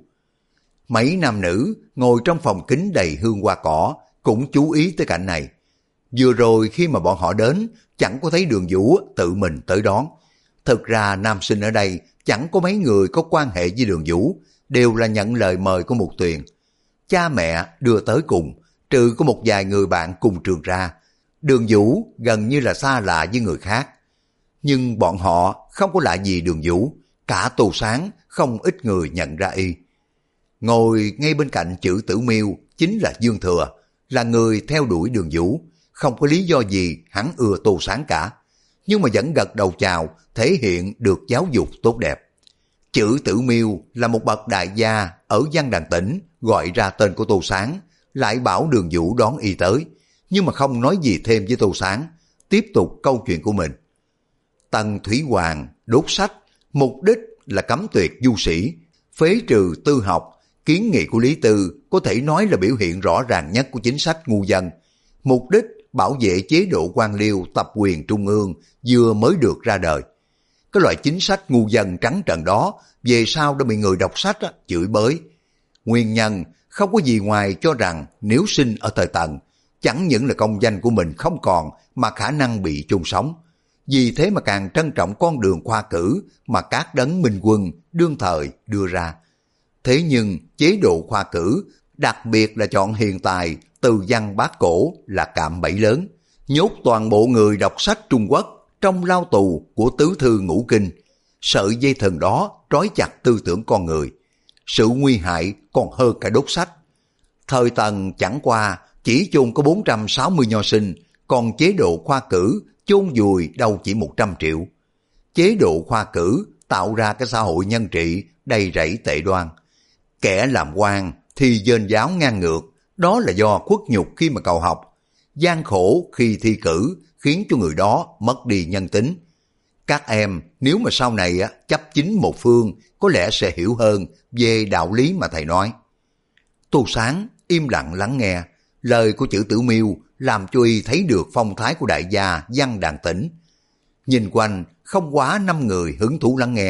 Mấy nam nữ ngồi trong phòng kính đầy hương hoa cỏ cũng chú ý tới cảnh này. Vừa rồi khi mà bọn họ đến, chẳng có thấy Đường Vũ tự mình tới đón. Thực ra nam sinh ở đây chẳng có mấy người có quan hệ với Đường Vũ, đều là nhận lời mời của Mục Tuyền. Cha mẹ đưa tới cùng, trừ có một vài người bạn cùng trường ra. Đường Vũ gần như là xa lạ với người khác. Nhưng bọn họ không có lạ gì Đường Vũ, cả Tô Sáng không ít người nhận ra y. Ngồi ngay bên cạnh Chữ Tử Miêu chính là Dương Thừa, là người theo đuổi Đường Vũ, không có lý do gì hắn ưa Tô Sáng cả, nhưng mà vẫn gật đầu chào, thể hiện được giáo dục tốt đẹp. Chữ Tử Miêu là một bậc đại gia ở Văn Đàn tỉnh, gọi ra tên của Tô Sáng, lại bảo Đường Vũ đón y tới, nhưng mà không nói gì thêm với Tô Sáng, tiếp tục câu chuyện của mình. Tần Thủy Hoàng đốt sách, mục đích là cấm tuyệt du sĩ, phế trừ tư học. Kiến nghị của Lý Tư có thể nói là biểu hiện rõ ràng nhất của chính sách ngu dân. Mục đích bảo vệ chế độ quan liêu tập quyền trung ương vừa mới được ra đời. Cái loại chính sách ngu dân trắng trợn đó về sau đã bị người đọc sách chửi bới. Nguyên nhân không có gì ngoài cho rằng nếu sinh ở thời Tần, chẳng những là công danh của mình không còn mà khả năng bị chôn sống. Vì thế mà càng trân trọng con đường khoa cử mà các đấng minh quân đương thời đưa ra. Thế nhưng chế độ khoa cử, đặc biệt là chọn hiền tài từ văn bát cổ là cạm bẫy lớn, nhốt toàn bộ người đọc sách Trung Quốc trong lao tù của tứ thư ngũ kinh. Sợi dây thừng đó trói chặt tư tưởng con người. Sự nguy hại còn hơn cả đốt sách. Thời Tần chẳng qua chỉ chôn có 460 nho sinh, còn chế độ khoa cử chôn vùi đâu chỉ 100 triệu. Chế độ khoa cử tạo ra cái xã hội nhân trị đầy rẫy tệ đoan. Kẻ làm quan thì dên giáo ngang ngược, đó là do khuất nhục khi mà cầu học. Gian khổ khi thi cử khiến cho người đó mất đi nhân tính. Các em nếu mà sau này chấp chính một phương có lẽ sẽ hiểu hơn về đạo lý mà thầy nói. Tô Sáng im lặng lắng nghe, lời của Chữ Tử Miêu làm cho y thấy được phong thái của đại gia Văn Đàn tỉnh. Nhìn quanh không quá 5 người hứng thú lắng nghe,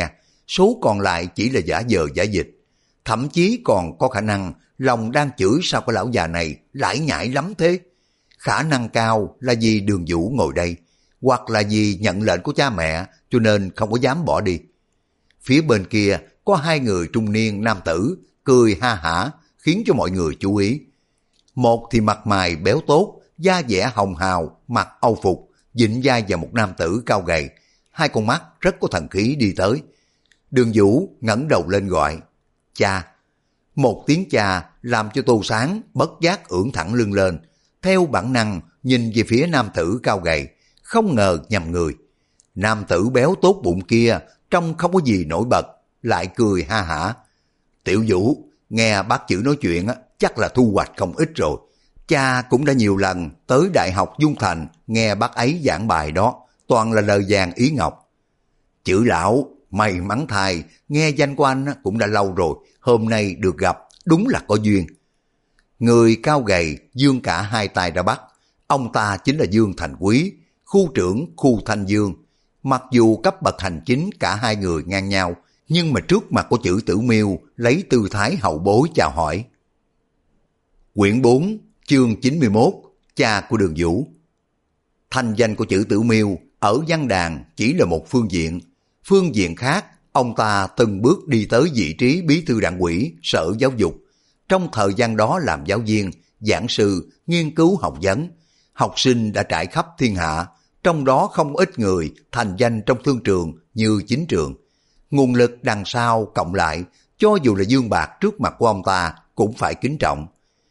số còn lại chỉ là giả vờ giả dịch. Thậm chí còn có khả năng lòng đang chửi sao cái lão già này lải nhải lắm thế. Khả năng cao là vì Đường Vũ ngồi đây, hoặc là vì nhận lệnh của cha mẹ cho nên không có dám bỏ đi. Phía bên kia có hai người trung niên nam tử cười ha hả khiến cho mọi người chú ý. Một thì mặt mày béo tốt, da dẻ hồng hào, mặc âu phục, dịnh vai vào một nam tử cao gầy, hai con mắt rất có thần khí đi tới. Đường Vũ ngẩng đầu lên gọi, cha. Một tiếng cha làm cho Tô Sáng bất giác ưỡn thẳng lưng lên, theo bản năng nhìn về phía nam tử cao gầy, không ngờ nhầm người. Nam tử béo tốt bụng kia trông không có gì nổi bật, lại cười ha hả. Tiểu Vũ, nghe bác chữ nói chuyện chắc là thu hoạch không ít rồi. Cha cũng đã nhiều lần tới Đại học Dung Thành nghe bác ấy giảng bài đó, toàn là lời vàng ý ngọc. Chữ lão, may mắn thay, nghe danh của anh cũng đã lâu rồi, hôm nay được gặp, đúng là có duyên. Người cao gầy giương cả hai tay ra bắt, ông ta chính là Dương Thành Quý, khu trưởng khu Thanh Dương. Mặc dù cấp bậc hành chính cả hai người ngang nhau, nhưng mà trước mặt của Chữ Tử Miêu lấy tư thái hậu bối chào hỏi. Quyển 4, chương 91, cha của Đường Vũ. Thanh danh của Chữ Tử Miêu ở văn đàn chỉ là một phương diện khác, ông ta từng bước đi tới vị trí bí thư đảng ủy Sở Giáo dục. Trong thời gian đó làm giáo viên, giảng sư, nghiên cứu học vấn, học sinh đã trải khắp thiên hạ, trong đó không ít người thành danh trong thương trường như chính trường. Nguồn lực đằng sau cộng lại, cho dù là dương bạc trước mặt của ông ta cũng phải kính trọng.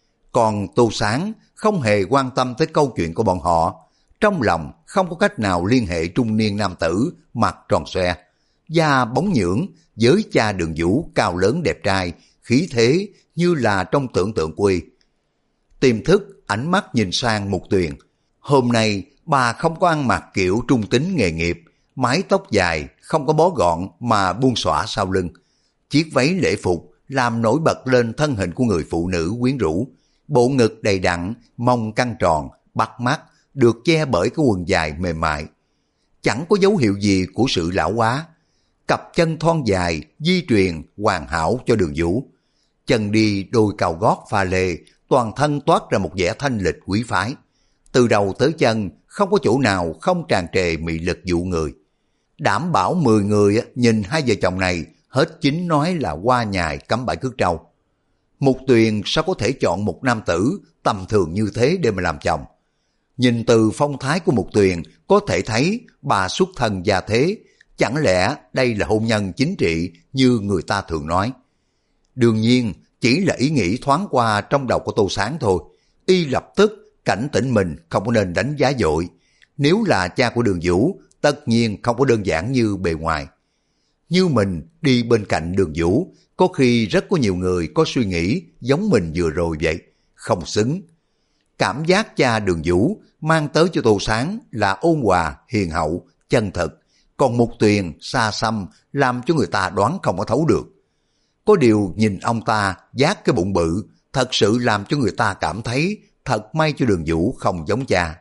Còn Tô Sáng không hề quan tâm tới câu chuyện của bọn họ, trong lòng không có cách nào liên hệ trung niên nam tử mặt tròn xoe, da bóng nhưởng với cha Đường Vũ cao lớn đẹp trai, khí thế như là trong tưởng tượng của y. Tiềm thức ánh mắt nhìn sang Mục Tuyền. Hôm nay bà không có ăn mặc kiểu trung tính nghề nghiệp, mái tóc dài không có bó gọn mà buông xõa sau lưng. Chiếc váy lễ phục làm nổi bật lên thân hình của người phụ nữ quyến rũ. Bộ ngực đầy đặn, mông căng tròn, bắt mắt, được che bởi cái quần dài mềm mại. Chẳng có dấu hiệu gì của sự lão hóa. Cặp chân thon dài, di truyền hoàn hảo cho Đường Vũ. Chân đi đôi cao gót pha lê, toàn thân toát ra một vẻ thanh lịch quý phái. Từ đầu tới chân không có chỗ nào không tràn trề mị lực dụ người. Đảm bảo 10 người nhìn hai vợ chồng này hết chính nói là hoa nhài cắm bãi cước trâu. Mục Tuyền sao có thể chọn một nam tử tầm thường như thế để mà làm chồng? Nhìn từ phong thái của Mục Tuyền có thể thấy bà xuất thân gia thế, chẳng lẽ đây là hôn nhân chính trị như người ta thường nói? Đương nhiên chỉ là ý nghĩ thoáng qua trong đầu của Tô Sáng thôi. Y lập tức cảnh tỉnh mình không có nên đánh giá vội. Nếu là cha của Đường Vũ, tất nhiên không có đơn giản như bề ngoài. Như mình đi bên cạnh Đường Vũ, có khi rất có nhiều người có suy nghĩ giống mình vừa rồi vậy, không xứng. Cảm giác cha Đường Vũ mang tới cho Tô Sáng là ôn hòa, hiền hậu, chân thật, còn Mục Tuyền xa xăm làm cho người ta đoán không có thấu được. Có điều nhìn ông ta vác cái bụng bự, thật sự làm cho người ta cảm thấy thật may cho Đường Vũ không giống cha.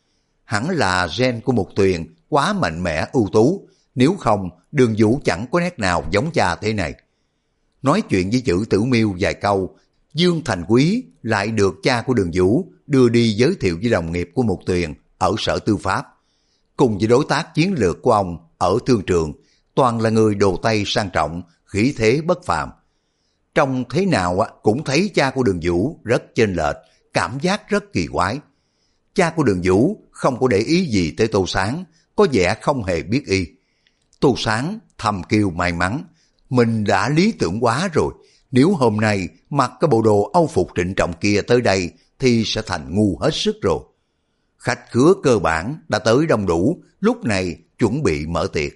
Hẳn là gen của Mục Tuyền quá mạnh mẽ ưu tú, nếu không Đường Vũ chẳng có nét nào giống cha thế này. Nói chuyện với Chữ Tử Miêu vài câu, Dương Thành Quý lại được cha của Đường Vũ đưa đi giới thiệu với đồng nghiệp của Mục Tuyền ở Sở Tư pháp. Cùng với đối tác chiến lược của ông ở thương trường, toàn là người đồ Tây sang trọng, khí thế bất phàm. Trông thế nào cũng thấy cha của Đường Vũ rất chênh lệch, cảm giác rất kỳ quái. Cha của Đường Vũ không có để ý gì tới Tô Sáng, có vẻ không hề biết y. Tô Sáng thầm kêu may mắn, mình đã lý tưởng quá rồi, nếu hôm nay mặc cái bộ đồ âu phục trịnh trọng kia tới đây thì sẽ thành ngu hết sức rồi. Khách khứa cơ bản đã tới đông đủ, lúc này chuẩn bị mở tiệc.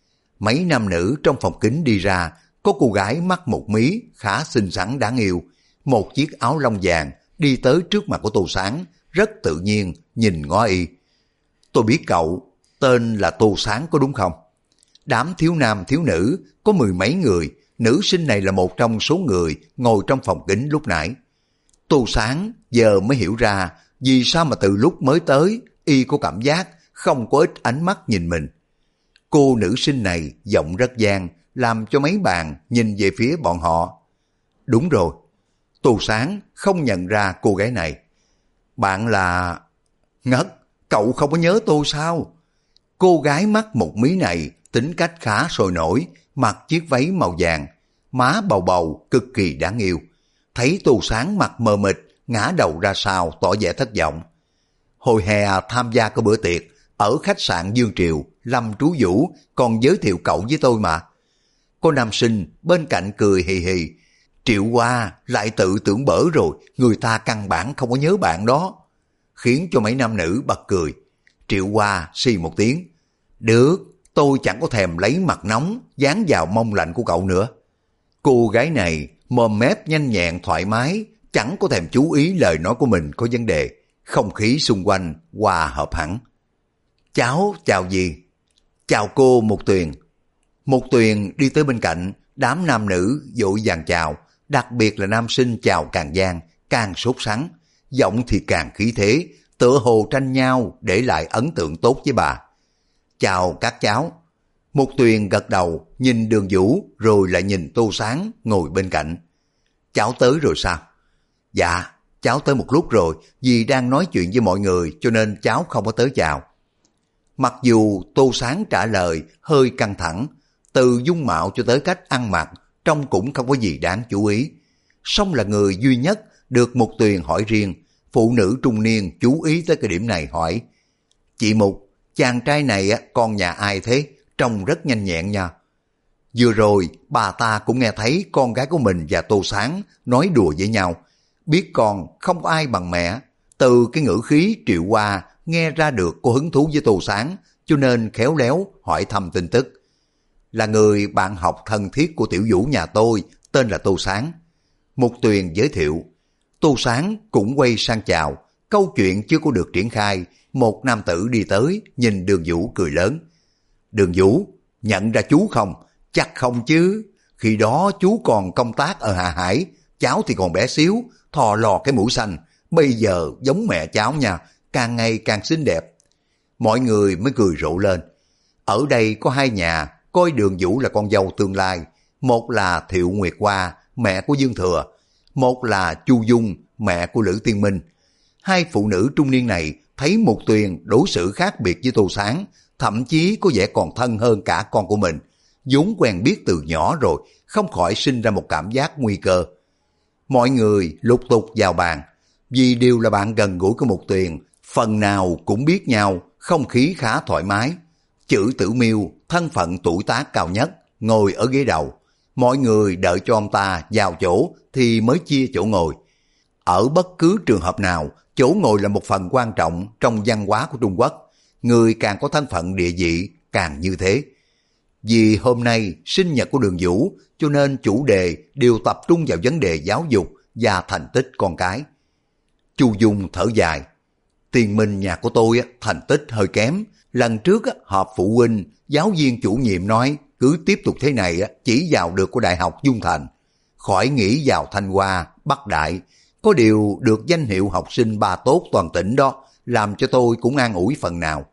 Mấy nam nữ trong phòng kính đi ra, có cô gái mắt một mí khá xinh xắn đáng yêu, một chiếc áo lông vàng đi tới trước mặt của Tô Sáng, rất tự nhiên nhìn ngó y. Tôi biết cậu, tên là Tô Sáng có đúng không? Đám thiếu nam thiếu nữ có 10 mấy người, nữ sinh này là một trong số người ngồi trong phòng kính lúc nãy. Tô Sáng giờ mới hiểu ra vì sao mà từ lúc mới tới y có cảm giác không có ít ánh mắt nhìn mình. Cô nữ sinh này giọng rất vang, làm cho mấy bạn nhìn về phía bọn họ. Đúng rồi, Tô Sáng không nhận ra cô gái này. Bạn là... Ngất, cậu không có nhớ tôi sao? Cô gái mắt một mí này tính cách khá sôi nổi, mặc chiếc váy màu vàng, má bầu bầu cực kỳ đáng yêu. Thấy Tô Sáng mặt mờ mịt, ngã đầu ra sau tỏ vẻ thất vọng. Hồi hè tham gia cái bữa tiệc ở khách sạn Dương Triều, Lâm Trú Vũ còn giới thiệu cậu với tôi mà. Cô nam sinh bên cạnh cười hì hì. Triệu Hoa lại tự tưởng bở rồi, người ta căn bản không có nhớ bạn đó. Khiến cho mấy nam nữ bật cười. Triệu Hoa xì một tiếng. Được, tôi chẳng có thèm lấy mặt nóng dán vào mông lạnh của cậu nữa. Cô gái này mồm mép nhanh nhẹn thoải mái, chẳng có thèm chú ý lời nói của mình có vấn đề. Không khí xung quanh hòa hợp hẳn. Cháu chào gì? Chào cô Mục Tuyền. Mục Tuyền đi tới bên cạnh, đám nam nữ vội vàng chào, đặc biệt là nam sinh chào càng gian, càng sốt sắng, giọng thì càng khí thế, tựa hồ tranh nhau để lại ấn tượng tốt với bà. Chào các cháu. Mục Tuyền gật đầu, nhìn Đường Vũ rồi lại nhìn Tô Sáng ngồi bên cạnh. Cháu tới rồi sao? Dạ, cháu tới một lúc rồi, vì đang nói chuyện với mọi người cho nên cháu không có tới chào. Mặc dù Tô Sáng trả lời hơi căng thẳng, từ dung mạo cho tới cách ăn mặc, trông cũng không có gì đáng chú ý. Song là người duy nhất được Mục Tuyền hỏi riêng, phụ nữ trung niên chú ý tới cái điểm này hỏi. Chị Mục, chàng trai này con nhà ai thế? Trông rất nhanh nhẹn nha. Vừa rồi bà ta cũng nghe thấy con gái của mình và Tô Sáng nói đùa với nhau. Biết con không có ai bằng mẹ. Từ cái ngữ khí Triệu Hoa nghe ra được cô hứng thú với Tô Sáng, cho nên khéo léo hỏi thăm tin tức. Là người bạn học thân thiết của Tiểu Vũ nhà tôi, tên là Tô Sáng. Mục Tuyền giới thiệu. Tô Sáng cũng quay sang chào. Câu chuyện chưa có được triển khai, một nam tử đi tới nhìn Đường Vũ cười lớn. Đường Vũ, nhận ra chú không? Chắc không chứ. Khi đó chú còn công tác ở Hạ Hải, cháu thì còn bé xíu, thò lò cái mũi xanh. Bây giờ giống mẹ cháu nha, càng ngày càng xinh đẹp. Mọi người mới cười rộ lên. Ở đây có hai nhà, coi Đường Vũ là con dâu tương lai. Một là Thiệu Nguyệt Hoa, mẹ của Dương Thừa. Một là Chu Dung, mẹ của Lữ Tiên Minh. Hai phụ nữ trung niên này thấy Mục Tuyền đối xử khác biệt với Tô Sáng, thậm chí có vẻ còn thân hơn cả con của mình. vốn quen biết từ nhỏ rồi, không khỏi sinh ra một cảm giác nguy cơ. Mọi người lục tục vào bàn, vì đều là bạn gần gũi của Mục Tuyền, phần nào cũng biết nhau, không khí khá thoải mái. Chữ Tử Miêu, thân phận tuổi tác cao nhất, ngồi ở ghế đầu. Mọi người đợi cho ông ta vào chỗ thì mới chia chỗ ngồi. Ở bất cứ trường hợp nào, chỗ ngồi là một phần quan trọng trong văn hóa của Trung Quốc. Người càng có thân phận địa vị càng như thế. Vì hôm nay sinh nhật của Đường Vũ, cho nên chủ đề đều tập trung vào vấn đề giáo dục và thành tích con cái. Chu Dung thở dài. Tiền Minh nhà của tôi thành tích hơi kém. Lần trước họp phụ huynh, giáo viên chủ nhiệm nói cứ tiếp tục thế này chỉ vào được của Đại học Dung Thành. Khỏi nghĩ vào Thanh Hoa, Bắc Đại. Có điều được danh hiệu học sinh ba tốt toàn tỉnh đó, làm cho tôi cũng an ủi phần nào.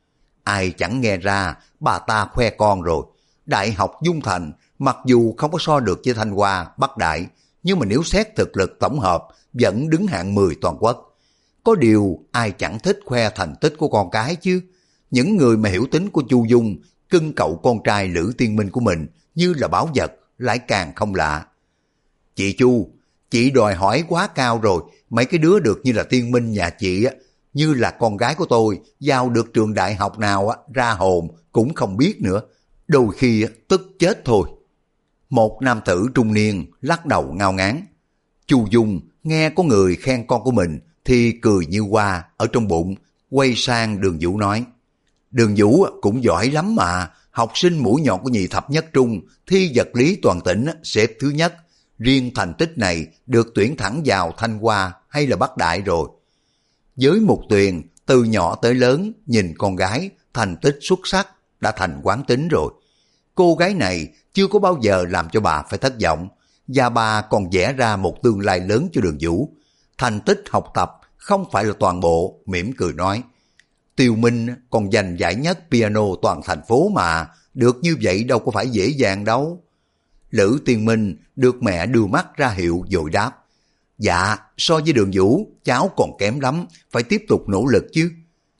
Ai chẳng nghe ra bà ta khoe con rồi. Đại học Dung Thành mặc dù không có so được với Thanh Hoa, Bắc Đại, nhưng mà nếu xét thực lực tổng hợp vẫn đứng hạng 10 toàn quốc. Có điều ai chẳng thích khoe thành tích của con cái chứ. Những người mà hiểu tính của Chu Dung cưng cậu con trai Lữ Tiên Minh của mình như là báu vật lại càng không lạ. Chị Chu, chị đòi hỏi quá cao rồi, mấy cái đứa được như là Tiên Minh nhà chị như là con gái của tôi, vào được trường đại học nào ra hồn cũng không biết nữa, đôi khi tức chết thôi. Một nam tử trung niên lắc đầu ngao ngán. Chu Dung nghe có người khen con của mình thì cười như hoa ở trong bụng, quay sang Đường Vũ nói. Đường Vũ cũng giỏi lắm mà, học sinh mũi nhọn của nhì thập nhất trung, thi vật lý toàn tỉnh xếp thứ nhất. Riêng thành tích này được tuyển thẳng vào Thanh Hoa hay là Bắc Đại rồi. Với Mục Tuyền, từ nhỏ tới lớn, nhìn con gái, thành tích xuất sắc, đã thành quán tính rồi. Cô gái này chưa có bao giờ làm cho bà phải thất vọng, và bà còn vẽ ra một tương lai lớn cho Đường Vũ. Thành tích học tập không phải là toàn bộ, mỉm cười nói. Tiêu Minh còn giành giải nhất piano toàn thành phố mà, được như vậy đâu có phải dễ dàng đâu. Lữ Tiên Minh được mẹ đưa mắt ra hiệu vội đáp. Dạ, so với Đường Vũ, cháu còn kém lắm, phải tiếp tục nỗ lực chứ.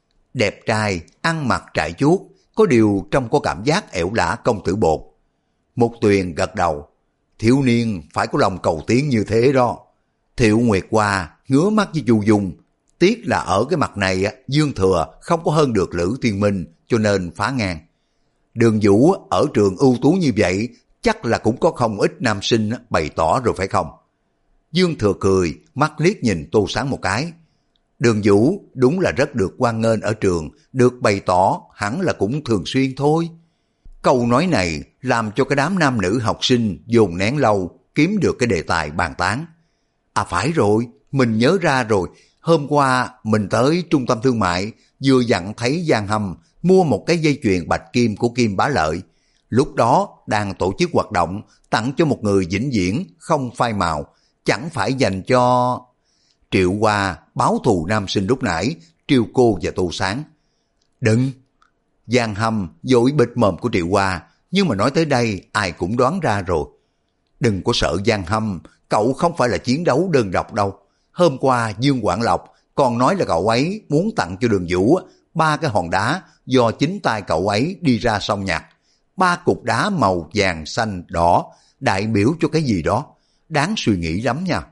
Đẹp trai, ăn mặc trải chuốt, có điều trông có cảm giác ẻo lả công tử bột. Mục Tuyền gật đầu. Thiếu niên phải có lòng cầu tiến như thế đó. Thiệu Nguyệt Hoa ngứa mắt với Chu Dung. Tiếc là ở cái mặt này Dương Thừa không có hơn được Lữ Tiên Minh, cho nên phá ngang. Đường Vũ ở trường ưu tú như vậy, chắc là cũng có không ít nam sinh bày tỏ rồi phải không? Dương Thừa cười, mắt liếc nhìn Tô Sáng một cái. Đường Vũ đúng là rất được hoan nghênh ở trường, được bày tỏ hẳn là cũng thường xuyên thôi. Câu nói này làm cho cái đám nam nữ học sinh dồn nén lâu, kiếm được cái đề tài bàn tán. À phải rồi, mình nhớ ra rồi, hôm qua mình tới trung tâm thương mại, vừa dặn thấy Giang Hâm mua một cái dây chuyền bạch kim của Kim Bá Lợi. Lúc đó đang tổ chức hoạt động, tặng cho một người vĩnh viễn không phai màu, chẳng phải dành cho... Triệu Hoa báo thù nam sinh lúc nãy, Triều Cô và Tô Sáng. Đừng! Giang Hâm vội bịt mồm của Triệu Hoa, nhưng mà nói tới đây ai cũng đoán ra rồi. Đừng có sợ Giang Hâm, cậu không phải là chiến đấu đơn độc đâu. Hôm qua Dương Quảng Lộc còn nói là cậu ấy muốn tặng cho Đường Vũ 3 cái hòn đá do chính tay cậu ấy đi ra sông nhặt. 3 cục đá màu vàng, xanh, đỏ, đại biểu cho cái gì đó. Đáng suy nghĩ lắm nha.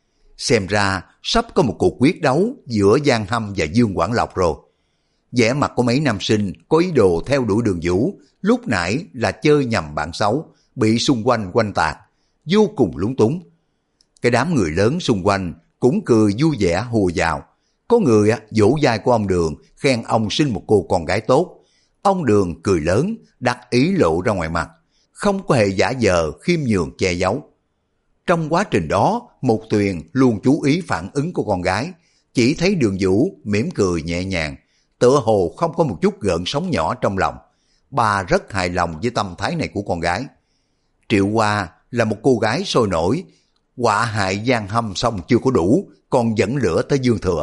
Xem ra sắp có một cuộc quyết đấu giữa Giang Hâm và Dương Quảng Lộc rồi. Vẻ mặt của mấy nam sinh có ý đồ theo đuổi Đường Vũ, lúc nãy là chơi nhầm bạn xấu, bị xung quanh quanh tạc, vô cùng lúng túng. Cái đám người lớn xung quanh cũng cười vui vẻ hùa vào. Có người vỗ vai của ông Đường, khen ông sinh một cô con gái tốt. Ông Đường cười lớn, đặt ý lộ ra ngoài mặt, không có hề giả vờ khiêm nhường che giấu. Trong quá trình đó, Mục Tuyền luôn chú ý phản ứng của con gái, chỉ thấy Đường Vũ mỉm cười nhẹ nhàng, tựa hồ không có một chút gợn sóng nhỏ trong lòng. Bà rất hài lòng với tâm thái này của con gái. Triệu Hoa là một cô gái sôi nổi, họa hại Giang Hâm xong chưa có đủ, còn dẫn lửa tới Dương Thừa.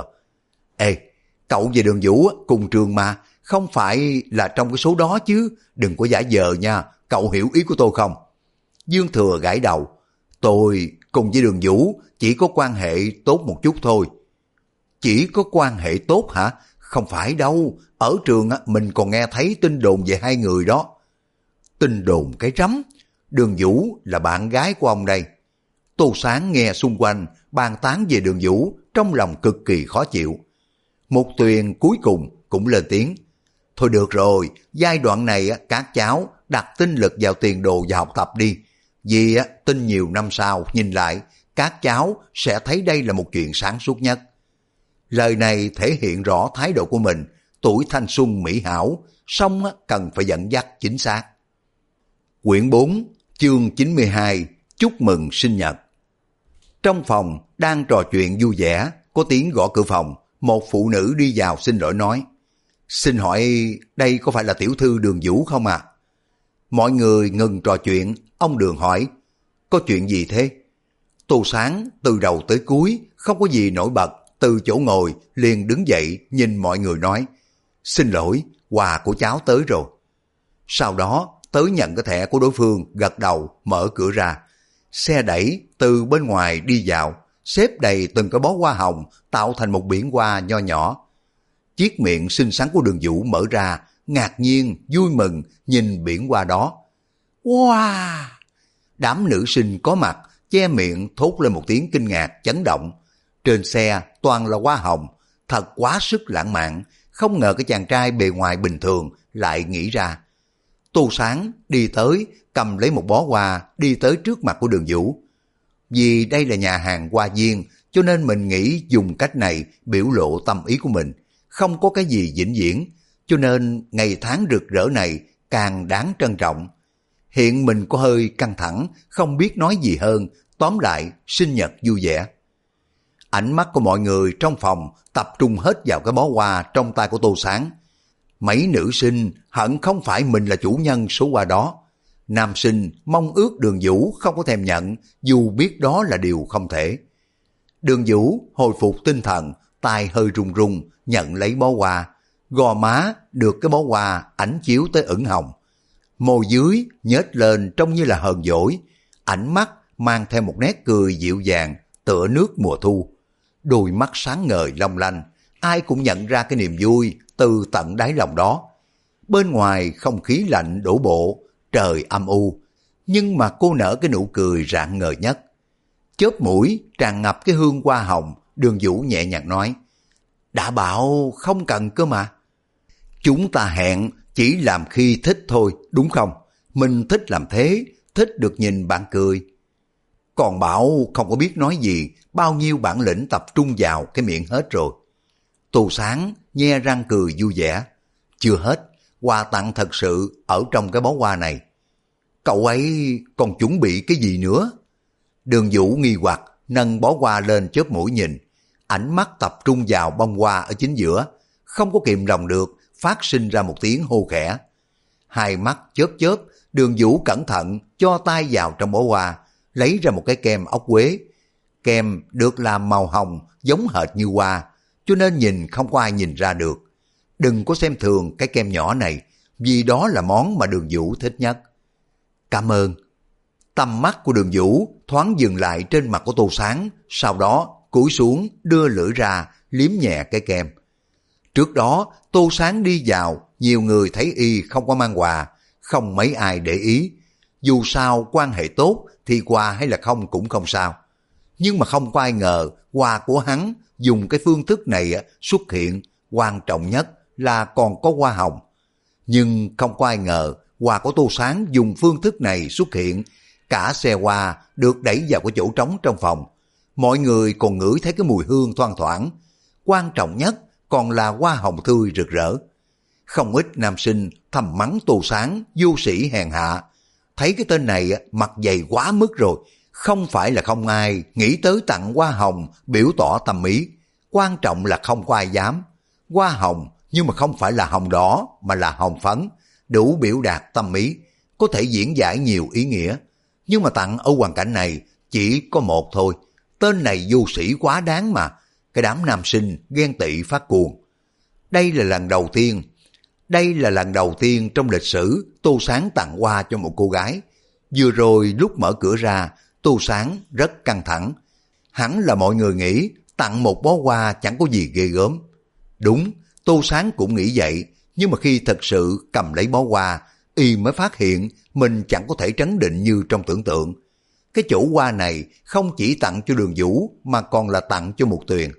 Ê, cậu và Đường Vũ cùng trường mà, không phải là trong cái số đó chứ, đừng có giả vờ nha, cậu hiểu ý của tôi không? Dương Thừa gãi đầu. Tôi cùng với Đường Vũ chỉ có quan hệ tốt một chút thôi. Chỉ có quan hệ tốt hả? Không phải đâu, ở trường mình còn nghe thấy tin đồn về hai người đó. Tin đồn cái rắm, Đường Vũ là bạn gái của ông đây. Tô Sáng nghe xung quanh bàn tán về Đường Vũ, trong lòng cực kỳ khó chịu. Mục Tuyền cuối cùng cũng lên tiếng. Thôi được rồi, giai đoạn này các cháu đặt tinh lực vào tiền đồ và học tập đi. Vì tin nhiều năm sau nhìn lại, các cháu sẽ thấy đây là một chuyện sáng suốt nhất. Lời này thể hiện rõ thái độ của mình, tuổi thanh xuân mỹ hảo, song cần phải dẫn dắt chính xác. Quyển 4, chương 92, chúc mừng sinh nhật. Trong phòng đang trò chuyện vui vẻ, có tiếng gõ cửa phòng, một phụ nữ đi vào xin lỗi nói. Xin hỏi đây có phải là tiểu thư Đường Vũ không ạ? Mọi người ngừng trò chuyện, ông Đường hỏi, có chuyện gì thế? Tô Sáng từ đầu tới cuối không có gì nổi bật, từ chỗ ngồi liền đứng dậy nhìn mọi người nói, xin lỗi, quà của cháu tới rồi. Sau đó tới nhận cái thẻ của đối phương, gật đầu mở cửa ra. Xe đẩy từ bên ngoài đi vào, xếp đầy từng cái bó hoa hồng tạo thành một biển hoa nho nhỏ. Chiếc miệng xinh xắn của Đường Vũ mở ra, ngạc nhiên, vui mừng nhìn biển hoa đó. Wow! Đám nữ sinh có mặt, che miệng thốt lên một tiếng kinh ngạc, chấn động. Trên xe toàn là hoa hồng, thật quá sức lãng mạn, không ngờ cái chàng trai bề ngoài bình thường lại nghĩ ra. Tô Sáng đi tới, cầm lấy một bó hoa, đi tới trước mặt của Đường Vũ. Vì đây là nhà hàng hoa viên, cho nên mình nghĩ dùng cách này biểu lộ tâm ý của mình. Không có cái gì vĩnh viễn, cho nên ngày tháng rực rỡ này càng đáng trân trọng. Hiện mình có hơi căng thẳng, không biết nói gì hơn, tóm lại sinh nhật vui vẻ. Ánh mắt của mọi người trong phòng tập trung hết vào cái bó hoa trong tay của Tô Sáng. Mấy nữ sinh hận không phải mình là chủ nhân số hoa đó. Nam sinh mong ước Đường Vũ không có thèm nhận, dù biết đó là điều không thể. Đường Vũ hồi phục tinh thần, tay hơi run run, nhận lấy bó hoa. Gò má được cái bó hoa ánh chiếu tới ửng hồng. môi dưới nhếch lên trông như là hờn dỗi, ánh mắt mang theo một nét cười dịu dàng tựa nước mùa thu. Đôi mắt sáng ngời long lanh, ai cũng nhận ra cái niềm vui từ tận đáy lòng đó. Bên ngoài không khí lạnh đổ bộ, trời âm u, nhưng mà cô nở cái nụ cười rạng ngời nhất. Chớp mũi tràn ngập cái hương hoa hồng, Đường Vũ nhẹ nhàng nói, đã bảo không cần cơ mà. Chúng ta hẹn chỉ làm khi thích thôi, đúng không? Mình thích làm thế, thích được nhìn bạn cười. Còn bảo không có biết nói gì, bao nhiêu bản lĩnh tập trung vào cái miệng hết rồi. Tô Sáng nhe răng cười vui vẻ. Chưa hết, quà tặng thật sự ở trong cái bó hoa này. Cậu ấy còn chuẩn bị cái gì nữa? Đường Vũ nghi hoặc nâng bó hoa lên chớp mũi nhìn, ánh mắt tập trung vào bông hoa ở chính giữa, không có kìm lòng được, phát sinh ra một tiếng hô khẽ. Hai mắt chớp chớp, Đường Vũ cẩn thận cho tay vào trong bó hoa, lấy ra một cái kem ốc quế. Kem được làm màu hồng giống hệt như hoa, cho nên nhìn không có ai nhìn ra được. Đừng có xem thường cái kem nhỏ này, vì đó là món mà Đường Vũ thích nhất. Cảm ơn. Tầm mắt của Đường Vũ thoáng dừng lại trên mặt của Tô Sáng, sau đó cúi xuống đưa lưỡi ra liếm nhẹ cái kem. Trước đó Tô Sáng đi vào, nhiều người thấy y không có mang quà, không mấy ai để ý. Dù sao quan hệ tốt thì quà hay là không cũng không sao. Nhưng mà không có ai ngờ quà của hắn dùng cái phương thức này xuất hiện, quan trọng nhất là còn có hoa hồng. Nhưng không có ai ngờ quà của Tô Sáng dùng phương thức này xuất hiện, cả xe hoa được đẩy vào cái chỗ trống trong phòng. Mọi người còn ngửi thấy cái mùi hương thoang thoảng. Quan trọng nhất còn là hoa hồng tươi rực rỡ. Không ít nam sinh thầm mắng Tô Sáng vô sĩ hèn hạ. Thấy cái tên này mặt dày quá mức rồi, không phải là không ai nghĩ tới tặng hoa hồng biểu tỏ tâm ý. Quan trọng là không có ai dám. Hoa hồng nhưng mà không phải là hồng đỏ mà là hồng phấn, đủ biểu đạt tâm ý, có thể diễn giải nhiều ý nghĩa. Nhưng mà tặng ở hoàn cảnh này chỉ có một thôi. Tên này vô sĩ quá đáng mà. Cái đám nam sinh ghen tị phát cuồng. Đây là lần đầu tiên trong lịch sử Tô Sáng tặng hoa cho một cô gái. Vừa rồi lúc mở cửa ra, Tô Sáng rất căng thẳng. Hẳn là mọi người nghĩ tặng một bó hoa chẳng có gì ghê gớm. Đúng, Tô Sáng cũng nghĩ vậy, nhưng mà khi thật sự cầm lấy bó hoa, y mới phát hiện mình chẳng có thể trấn định như trong tưởng tượng. Cái chổ hoa này không chỉ tặng cho Đường Vũ mà còn là tặng cho Mục Tuyền.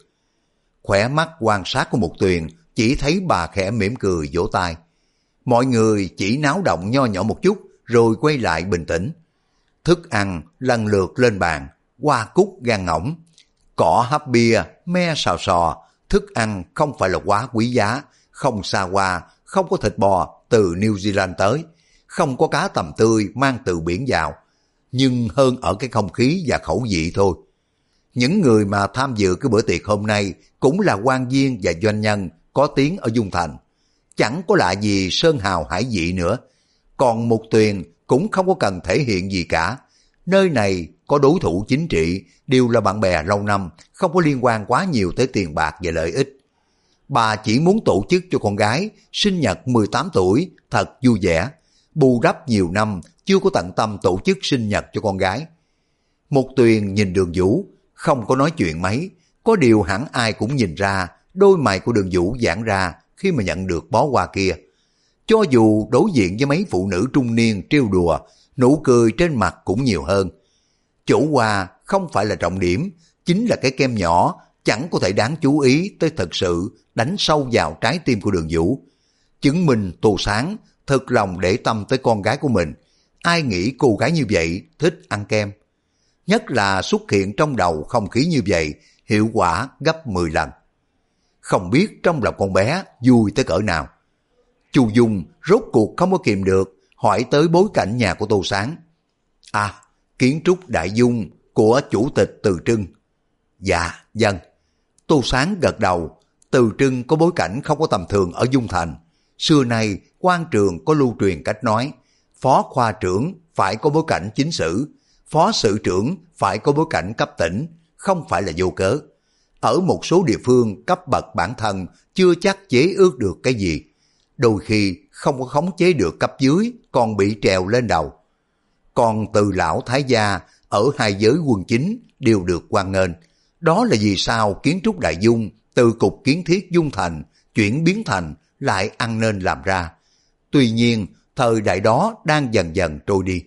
Khỏe mắt quan sát của Mục Tuyền chỉ thấy bà khẽ mỉm cười vỗ tay. Mọi người chỉ náo động nho nhỏ một chút rồi quay lại bình tĩnh. Thức ăn lần lượt lên bàn, hoa cúc gan ngỗng, cỏ hấp bia, me xào sò. Thức ăn không phải là quá quý giá, không xa hoa, không có thịt bò từ New Zealand tới, không có cá tầm tươi mang từ biển vào, nhưng hơn ở cái không khí và khẩu vị thôi. Những người mà tham dự cái bữa tiệc hôm nay cũng là quan viên và doanh nhân có tiếng ở Dung Thành. Chẳng có lạ gì sơn hào hải vị nữa. Còn Mục Tuyền cũng không có cần thể hiện gì cả. Nơi này có đối thủ chính trị, đều là bạn bè lâu năm, không có liên quan quá nhiều tới tiền bạc và lợi ích. Bà chỉ muốn tổ chức cho con gái sinh nhật 18 tuổi thật vui vẻ, bù đắp nhiều năm chưa có tận tâm tổ chức sinh nhật cho con gái. Mục Tuyền nhìn Đường Vũ, không có nói chuyện mấy, có điều hẳn ai cũng nhìn ra đôi mày của Đường Vũ giãn ra khi mà nhận được bó hoa kia. Cho dù đối diện với mấy phụ nữ trung niên trêu đùa, nụ cười trên mặt cũng nhiều hơn. Chỗ hoa không phải là trọng điểm, chính là cái kem nhỏ chẳng có thể đáng chú ý tới thật sự đánh sâu vào trái tim của Đường Vũ. Chứng minh Tô Sáng thật lòng để tâm tới con gái của mình. Ai nghĩ cô gái như vậy thích ăn kem? Nhất là xuất hiện trong đầu không khí như vậy, hiệu quả gấp 10 lần. Không biết trong lòng con bé vui tới cỡ nào. Chu Dung rốt cuộc không có kìm được, hỏi tới bối cảnh nhà của Tô Sáng. À, kiến trúc đại dung của chủ tịch Từ Trưng. Dạ, vâng. Tô Sáng gật đầu. Từ Trưng có bối cảnh không có tầm thường ở Dung Thành. Xưa nay quan trường có lưu truyền cách nói, phó khoa trưởng phải có bối cảnh chính sử, phó sự trưởng phải có bối cảnh cấp tỉnh, không phải là vô cớ. Ở một số địa phương cấp bậc bản thân chưa chắc chế ước được cái gì. Đôi khi không có khống chế được cấp dưới, còn bị trèo lên đầu. Còn Từ lão thái gia ở hai giới quân chính đều được hoan nghênh. Đó là vì sao kiến trúc Đại Dung từ cục kiến thiết Dung Thành chuyển biến thành lại ăn nên làm ra. Tuy nhiên, thời đại đó đang dần dần trôi đi.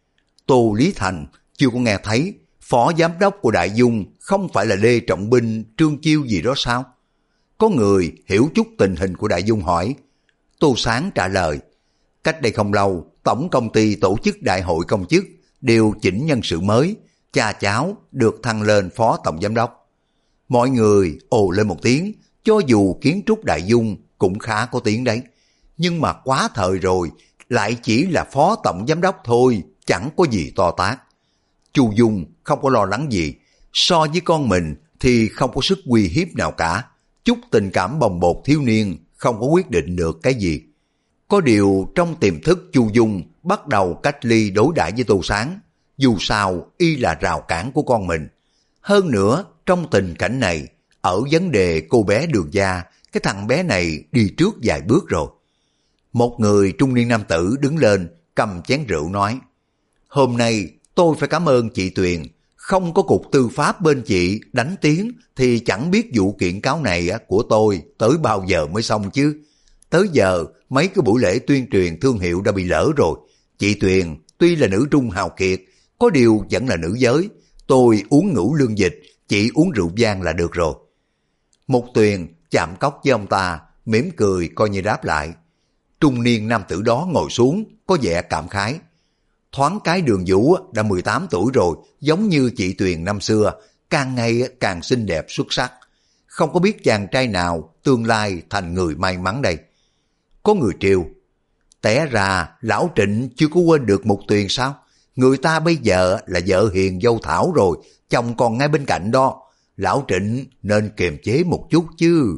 Tô Lý Thành chưa có nghe thấy phó giám đốc của Đại Dung không phải là Lê Trọng Binh, Trương Chiêu gì đó sao? Có người hiểu chút tình hình của Đại Dung hỏi. Tô Sáng trả lời, cách đây không lâu, tổng công ty tổ chức đại hội công chức, điều chỉnh nhân sự mới, cha cháu được thăng lên phó tổng giám đốc. Mọi người ồ lên một tiếng, cho dù kiến trúc Đại Dung cũng khá có tiếng đấy. Nhưng mà quá thời rồi, lại chỉ là phó tổng giám đốc thôi, chẳng có gì to tát. Chu Dung không có lo lắng gì, so với con mình thì không có sức uy hiếp nào cả. Chút tình cảm bồng bột thiếu niên không có quyết định được cái gì. Có điều trong tiềm thức Chu Dung bắt đầu cách ly đối đãi với Tô Sáng, dù sao y là rào cản của con mình. Hơn nữa trong tình cảnh này, ở vấn đề cô bé Đường Gia, cái thằng bé này đi trước vài bước rồi. Một người trung niên nam tử đứng lên cầm chén rượu nói, hôm nay tôi phải cảm ơn chị Tuyền, không có cục tư pháp bên chị đánh tiếng thì chẳng biết vụ kiện cáo này của tôi tới bao giờ mới xong chứ. Tới giờ mấy cái buổi lễ tuyên truyền thương hiệu đã bị lỡ rồi. Chị Tuyền tuy là nữ trung hào kiệt, có điều vẫn là nữ giới. Tôi uống ngũ lương dịch, chị uống rượu vang là được rồi. Một Tuyền chạm cốc với ông ta, mỉm cười coi như đáp lại. Trung niên nam tử đó ngồi xuống, có vẻ cảm khái. Thoáng cái Đường Vũ đã 18 tuổi rồi, giống như chị Tuyền năm xưa, càng ngày càng xinh đẹp xuất sắc. Không có biết chàng trai nào tương lai thành người may mắn đây. Có người trêu, té ra lão Trịnh chưa có quên được Mục Tuyền sao? Người ta bây giờ là vợ hiền dâu Thảo rồi, chồng còn ngay bên cạnh đó. Lão Trịnh nên kiềm chế một chút chứ.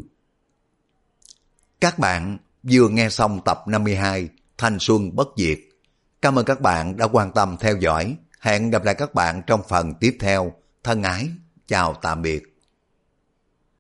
Các bạn vừa nghe xong tập 52 Thanh Xuân Bất Diệt. Cảm ơn các bạn đã quan tâm theo dõi. Hẹn gặp lại các bạn trong phần tiếp theo. Thân ái, chào tạm biệt.